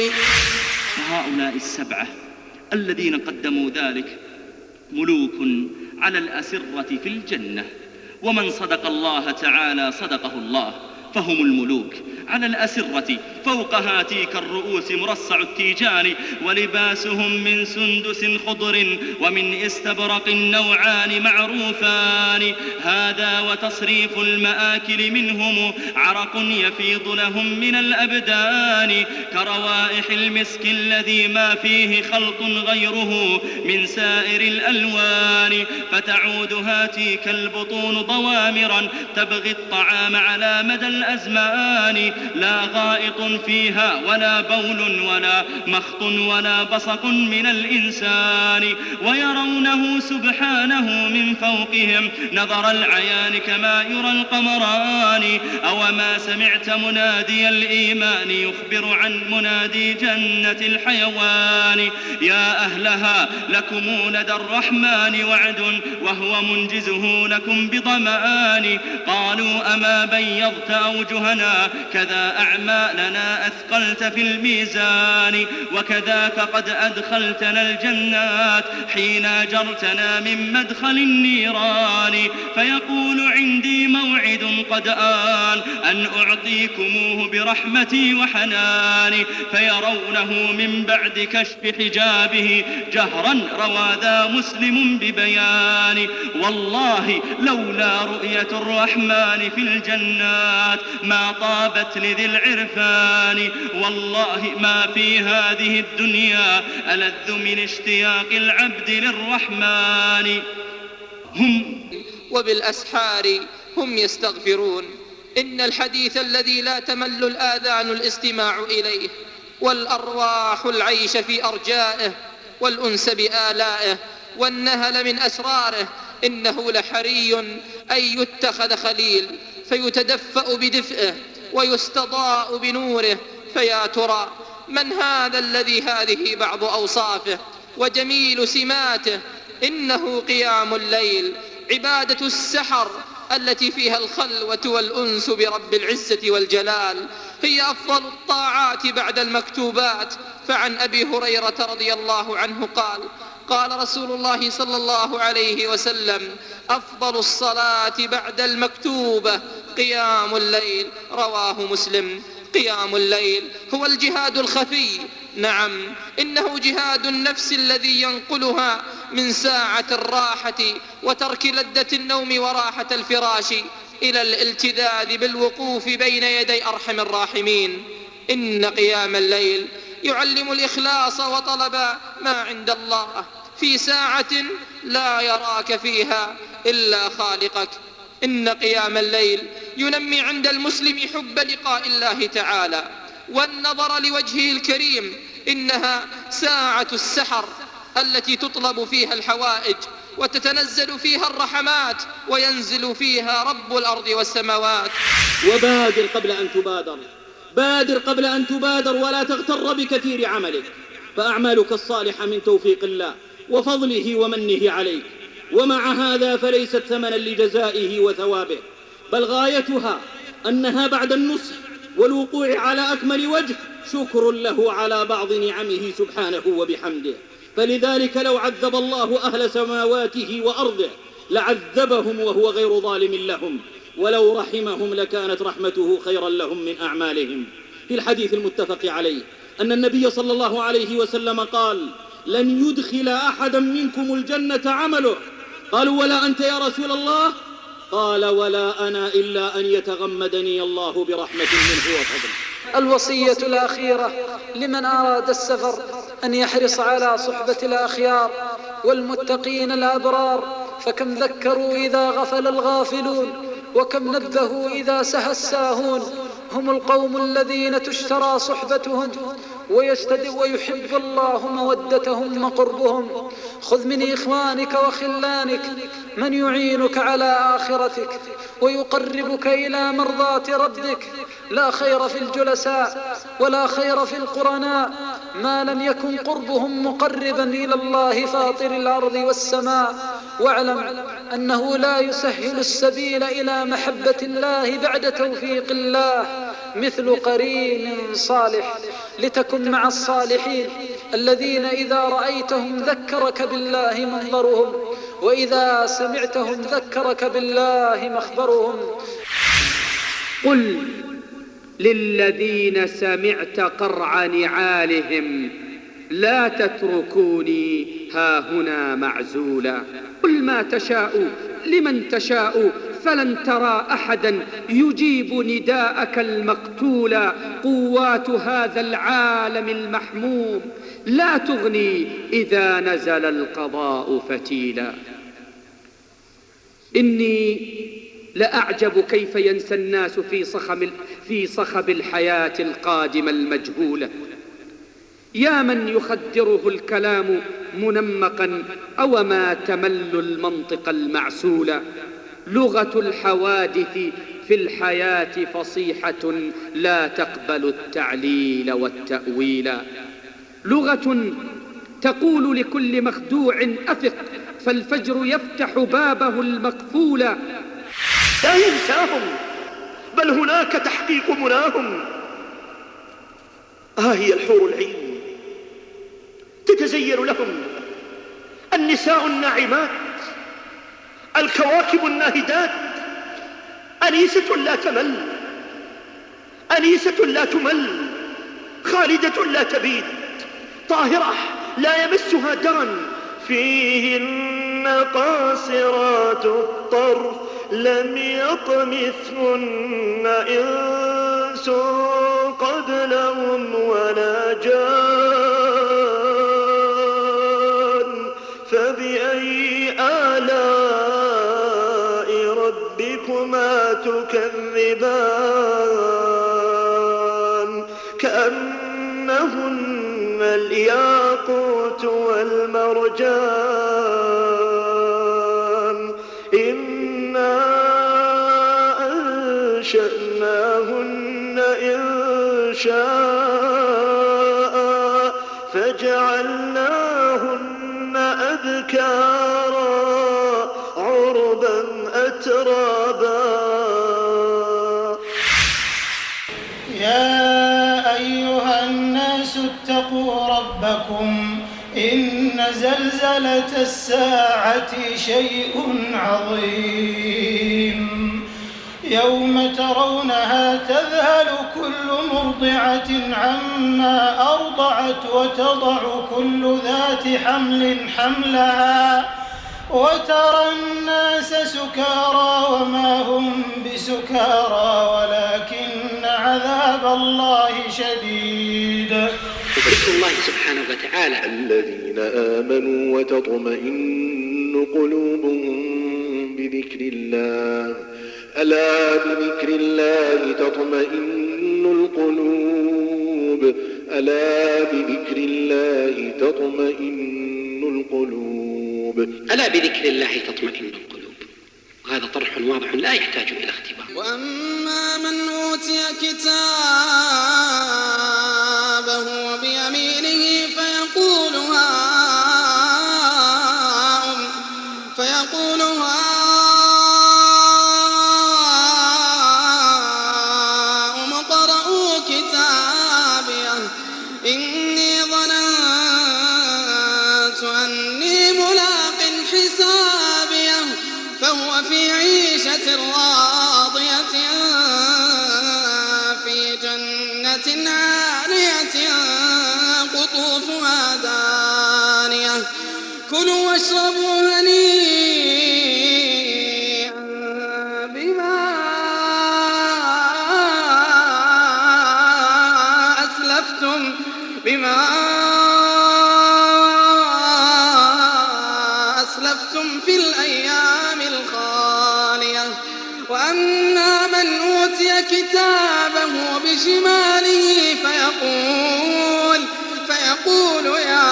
P: هؤلاء السبعة الذين قدموا ذلك ملوك على الأسرة في الجنة، ومن صدق الله تعالى صدقه الله، فهم الملوك على الأسرة فوق هاتيك الرؤوس مرصع التيجان، ولباسهم من سندس خضر ومن استبرق نوعان معروفان. هذا وتصريف المآكل منهم عرق يفيض لهم من الأبدان، كروائح المسك الذي ما فيه خلق غيره من سائر الألوان. فتعود هاتيك البطون ضوامرا تبغي الطعام على مدى الأزمان، لا غائط فيها ولا بول ولا مخط ولا بصق من الإنسان. ويرونه سبحانه من فوقهم نظر العيان كما يرى القمران. أوما سمعت منادي الإيمان يخبر عن منادي جنة الحيوان: يا أهلها لكم لدى الرحمن وعد وهو منجزه لكم بضمان. قالوا أما بيضت أوجهنا كذا أعمالنا ما أثقلت في الميزان، وكذاك قد أدخلتنا الجنات حين أجرتنا من مدخل النيران. فيقول عندي موعد قد آن أن أعطيكموه برحمتي وحناني، فيرونه من بعد كشف حجابه جهرا، روى ذا مسلم ببيان. والله لولا رؤية الرحمن في الجنات ما طابت لذي العرفان، والله ما في هذه الدنيا ألذ من اشتياق العبد للرحمن. هم
R: وبالأسحار هم يستغفرون. إن الحديث الذي لا تمل الآذان الاستماع إليه، والأرواح العيش في أرجائه، والأنس بآلائه، والنهل من أسراره، إنه لحري أن يتخذ خليل فيتدفأ بدفئه ويستضاء بنوره. فيا ترى من هذا الذي هذه بعض أوصافه وجميل سماته؟ إنه قيام الليل، عبادة السحر التي فيها الخلوة والأنس برب العزة والجلال، هي أفضل الطاعات بعد المكتوبات. فعن أبي هريرة رضي الله عنه قال: قال رسول الله صلى الله عليه وسلم: أفضل الصلاة بعد المكتوبة قيام الليل، رواه مسلم. قيام الليل هو الجهاد الخفي، نعم إنه جهاد النفس الذي ينقلها من ساعة الراحة وترك لذة النوم وراحة الفراش إلى الالتذاذ بالوقوف بين يدي أرحم الراحمين. إن قيام الليل يعلم الإخلاص وطلب ما عند الله في ساعة لا يراك فيها إلا خالقك. إن قيام الليل ينمي عند المسلم حب لقاء الله تعالى والنظر لوجهه الكريم. إنها ساعة السحر التي تطلب فيها الحوائج وتتنزل فيها الرحمات وينزل فيها رب الأرض والسماوات.
S: وبادر قبل أن تبادر، بادر قبل أن تبادر، ولا تغتر بكثير عملك، فأعمالك الصالحة من توفيق الله وفضله ومنه عليك، ومع هذا فليست ثمنا لجزائه وثوابه، بل غايتها أنها بعد النصح والوقوع على أكمل وجه شكر له على بعض نعمه سبحانه وبحمده. فلذلك لو عذب الله أهل سماواته وأرضه لعذبهم وهو غير ظالم لهم، ولو رحمهم لكانت رحمته خيرا لهم من أعمالهم. في الحديث المتفق عليه أن النبي صلى الله عليه وسلم قال: لن يدخل أحدا منكم الجنة عمله. قالوا: ولا أنت يا رسول الله؟ قال: ولا أنا إلا أن يتغمدني الله برحمة منه وفضل.
L: الوصية الأخيرة لمن أراد السفر أن يحرص على صحبة الأخيار والمتقين الأبرار، فكم ذكروا إذا غفل الغافلون، وكم نبهوا إذا سهى الساهون. هم القوم الذين تشترى صحبتهم ويستد ويحب الله مودتهم وقربهم. خذ من إخوانك وخلانك من يعينك على آخرتك ويقربك إلى مرضاة ربك. لا خير في الجلساء ولا خير في القرناء ما لم يكن قربهم مقربا إلى الله فاطر الأرض والسماء. واعلم أنه لا يسهل السبيل إلى محبة الله بعد توفيق الله مثل قرين صالح. لتكن مع الصالحين الذين إذا رأيتهم ذكرك بالله منظرهم، وإذا سمعتهم ذكرك بالله مخبرهم.
E: قل للذين سمعت قرع نعالهم لا تتركوني هاهنا معزولا. قل ما تشاء لمن تشاء فلن ترى أحدا يجيب نداءك المقتولا. قوات هذا العالم المحموم لا تغني إذا نزل القضاء فتيلا. إني لأعجب كيف ينسى الناس في صخب, في صخب الحياة القادمة المجهولة. يا من يخدره الكلام منمقا أو ما تمل المنطق المعسولا. لغة الحوادث في الحياة فصيحة لا تقبل التعليل والتأويل. لغة تقول لكل مخدوع أفق فالفجر يفتح بابه المقفول.
O: لا ينساهم بل هناك تحقيق مناهم.
D: ها هي الحور العين تتزين لهم النساء الناعمات الكواكب الناهدات، أنيسة لا تمل، أنيسة لا تمل، خالدة لا تبيد، طاهرة لا يمسها درن، فيهن قاصرات الطرف لم يطمثهن إنس قبلهم ولا جان، فبأي آلاء ربكما تكذبان، كأنهن الياقوت والمرجان، إنا أنشأناهن إنشاء فجعلناهن أبكارا عربا أترابا.
J: يا أيها الناس اتقوا ربكم إن زلزلة الساعة شيء عظيم، يوم ترونها تذهل كل مرضعة عما أرضعت وتضع كل ذات حمل حملها وترى الناس سكارى وما هم بسكارى ولكن عذاب الله شديد.
T: ذكر الله سبحانه وتعالى
X: الذين آمنوا وتطمئن قلوبهم بذكر الله، ألا بذكر الله تطمئن القلوب، ألا بذكر الله تطمئن القلوب،
T: ألا بذكر الله تطمئن القلوب. وهذا طرح واضح لا يحتاج إلى اختبار.
W: وأما من أوتي كتابه بيمينه فيقول هاؤم فيقول هاؤم اقرءوا كتابيه إني ظننت أني ملاق حسابيه فهو في عيشة راضية في جنة عالية قطوفها دانية كلوا واشربوا هنيئا بما أسلفتم بما أسلفتم في الأيام الخالية. وأما من أوتي كتابه بشماله فيقول فيقول يا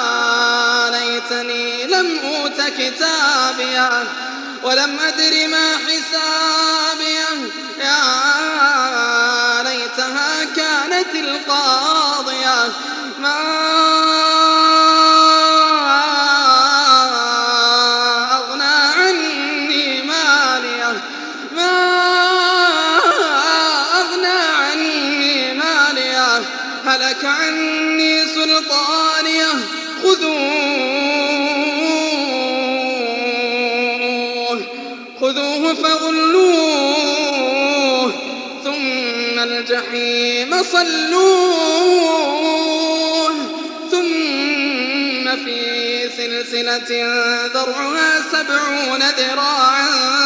W: ليتني لم أوت كتابيه ولم أدر ما حسابيه يا ليتها كانت القاضية ما أغنى عني ماليه ما أغنى عني ماليه هلك عني سلطانيه خذوه خذوه فغلوه ثم الجحيم صلوه ثم في سلسلة ذرعها سبعون ذراعا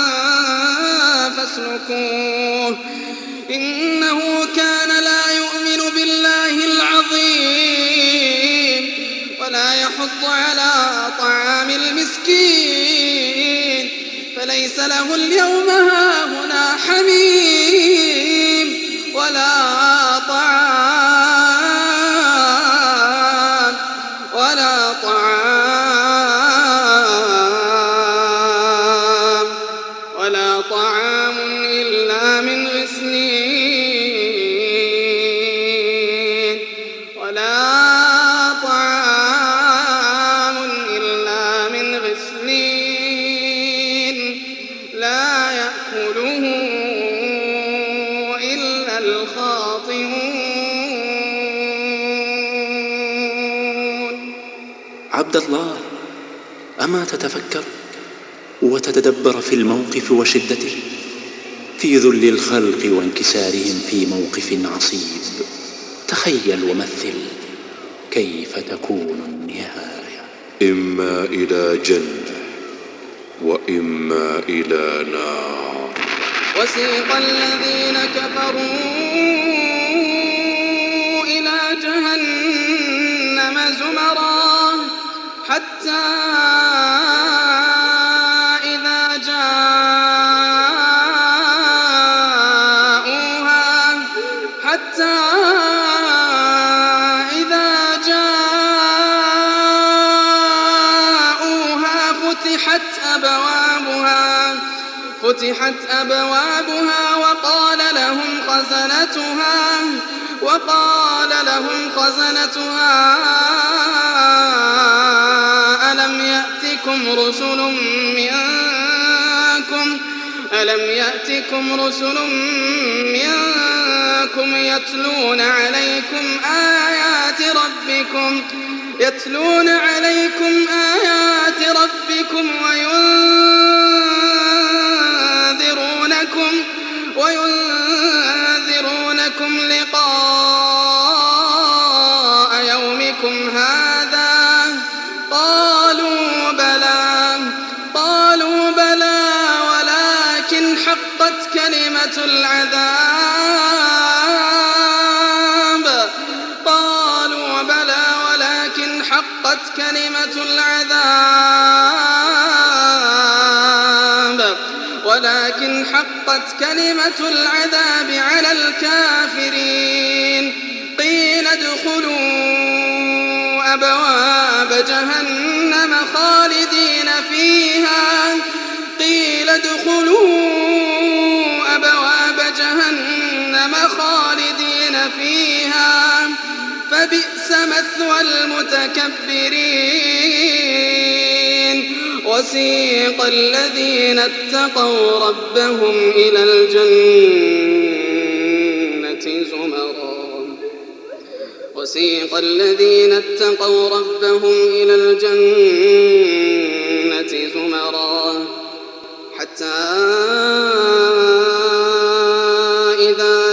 W: فاسلكوه إنه كان لا يؤمن بالله العظيم ولا يحض على طعام المسكين فليس له اليوم هاهنا حميم ولا طعام ولا طعام ولا طعام إلا من غسلين ولا طعام إلا من غسلين لا يأكله إلا الخاطئون.
F: عبد الله، أما تتفكر وتتدبر في الموقف وشدته، في ذل الخلق وانكسارهم في موقف عصيب؟ تخيل ومثل كيف تكون النهاية.
K: إما إلى جنة وإما إلى نار.
W: وسيق الذين كفروا إلى جهنم زمرا حتى إذا جاءوها حتى إذا جاءوها فتحت أبوابها فتحت أبوابها وقال لهم خزنتها وقال لهم خزنتها ألم يأتكم رسل منكم ألم يأتكم رسل منكم يتلون عليكم آيات ربكم يتلون عليكم آيات ربكم وينذرونكم وينذرونكم لقاء يومكم هذا؟ قالوا بلى قالوا بلى ولكن حقت كلمة العذاب قالوا بلى ولكن حقت كلمة العذاب ولكن حقت كلمة العذاب على الكافرين. قيل ادخلوا أبواب جهنم خالدين فيها قيل ادخلوا أبواب جهنم خالدين فيها فبئس مثوى المتكبرين. وسيق الذين اتقوا ربهم إلى الجنة زمرا وسيق الذين اتقوا ربهم إلى الجنة زمرا حتى إذا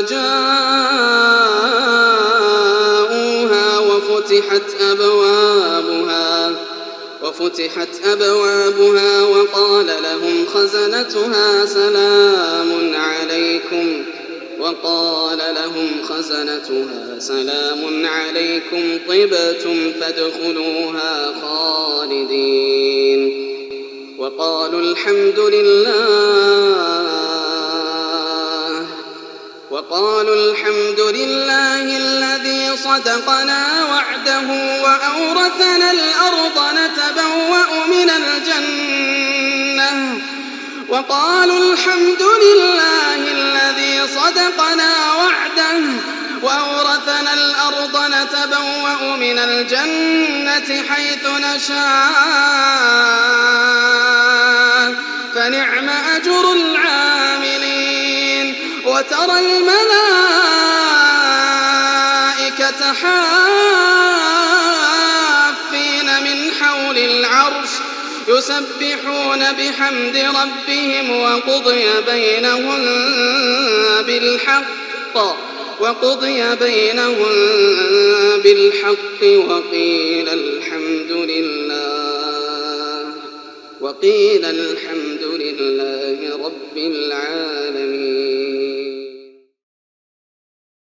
W: جاءوها وفتحت أبوابها وفتحت أبوابها وقال لهم خزنتها سلام عليكم وقال لهم خزنتها سلام عليكم طبتم فادخلوها خالدين. وقالوا الحمد لله وقالوا الحمد لله الذي صدقنا وعده وأورثنا الأرض نتبوأ من الجنة وقالوا الحمد لله الذي صدقنا وعده وأورثنا الأرض نتبوأ من الجنة حيث نشاء فنعم أجر العاملين. وترى الملائكة حافين من حول العرش يسبحون بحمد ربهم وقضي بينهم بالحق وقضي بينهم بالحق وقيل الحمد لله وقيل الحمد لله رب العالمين.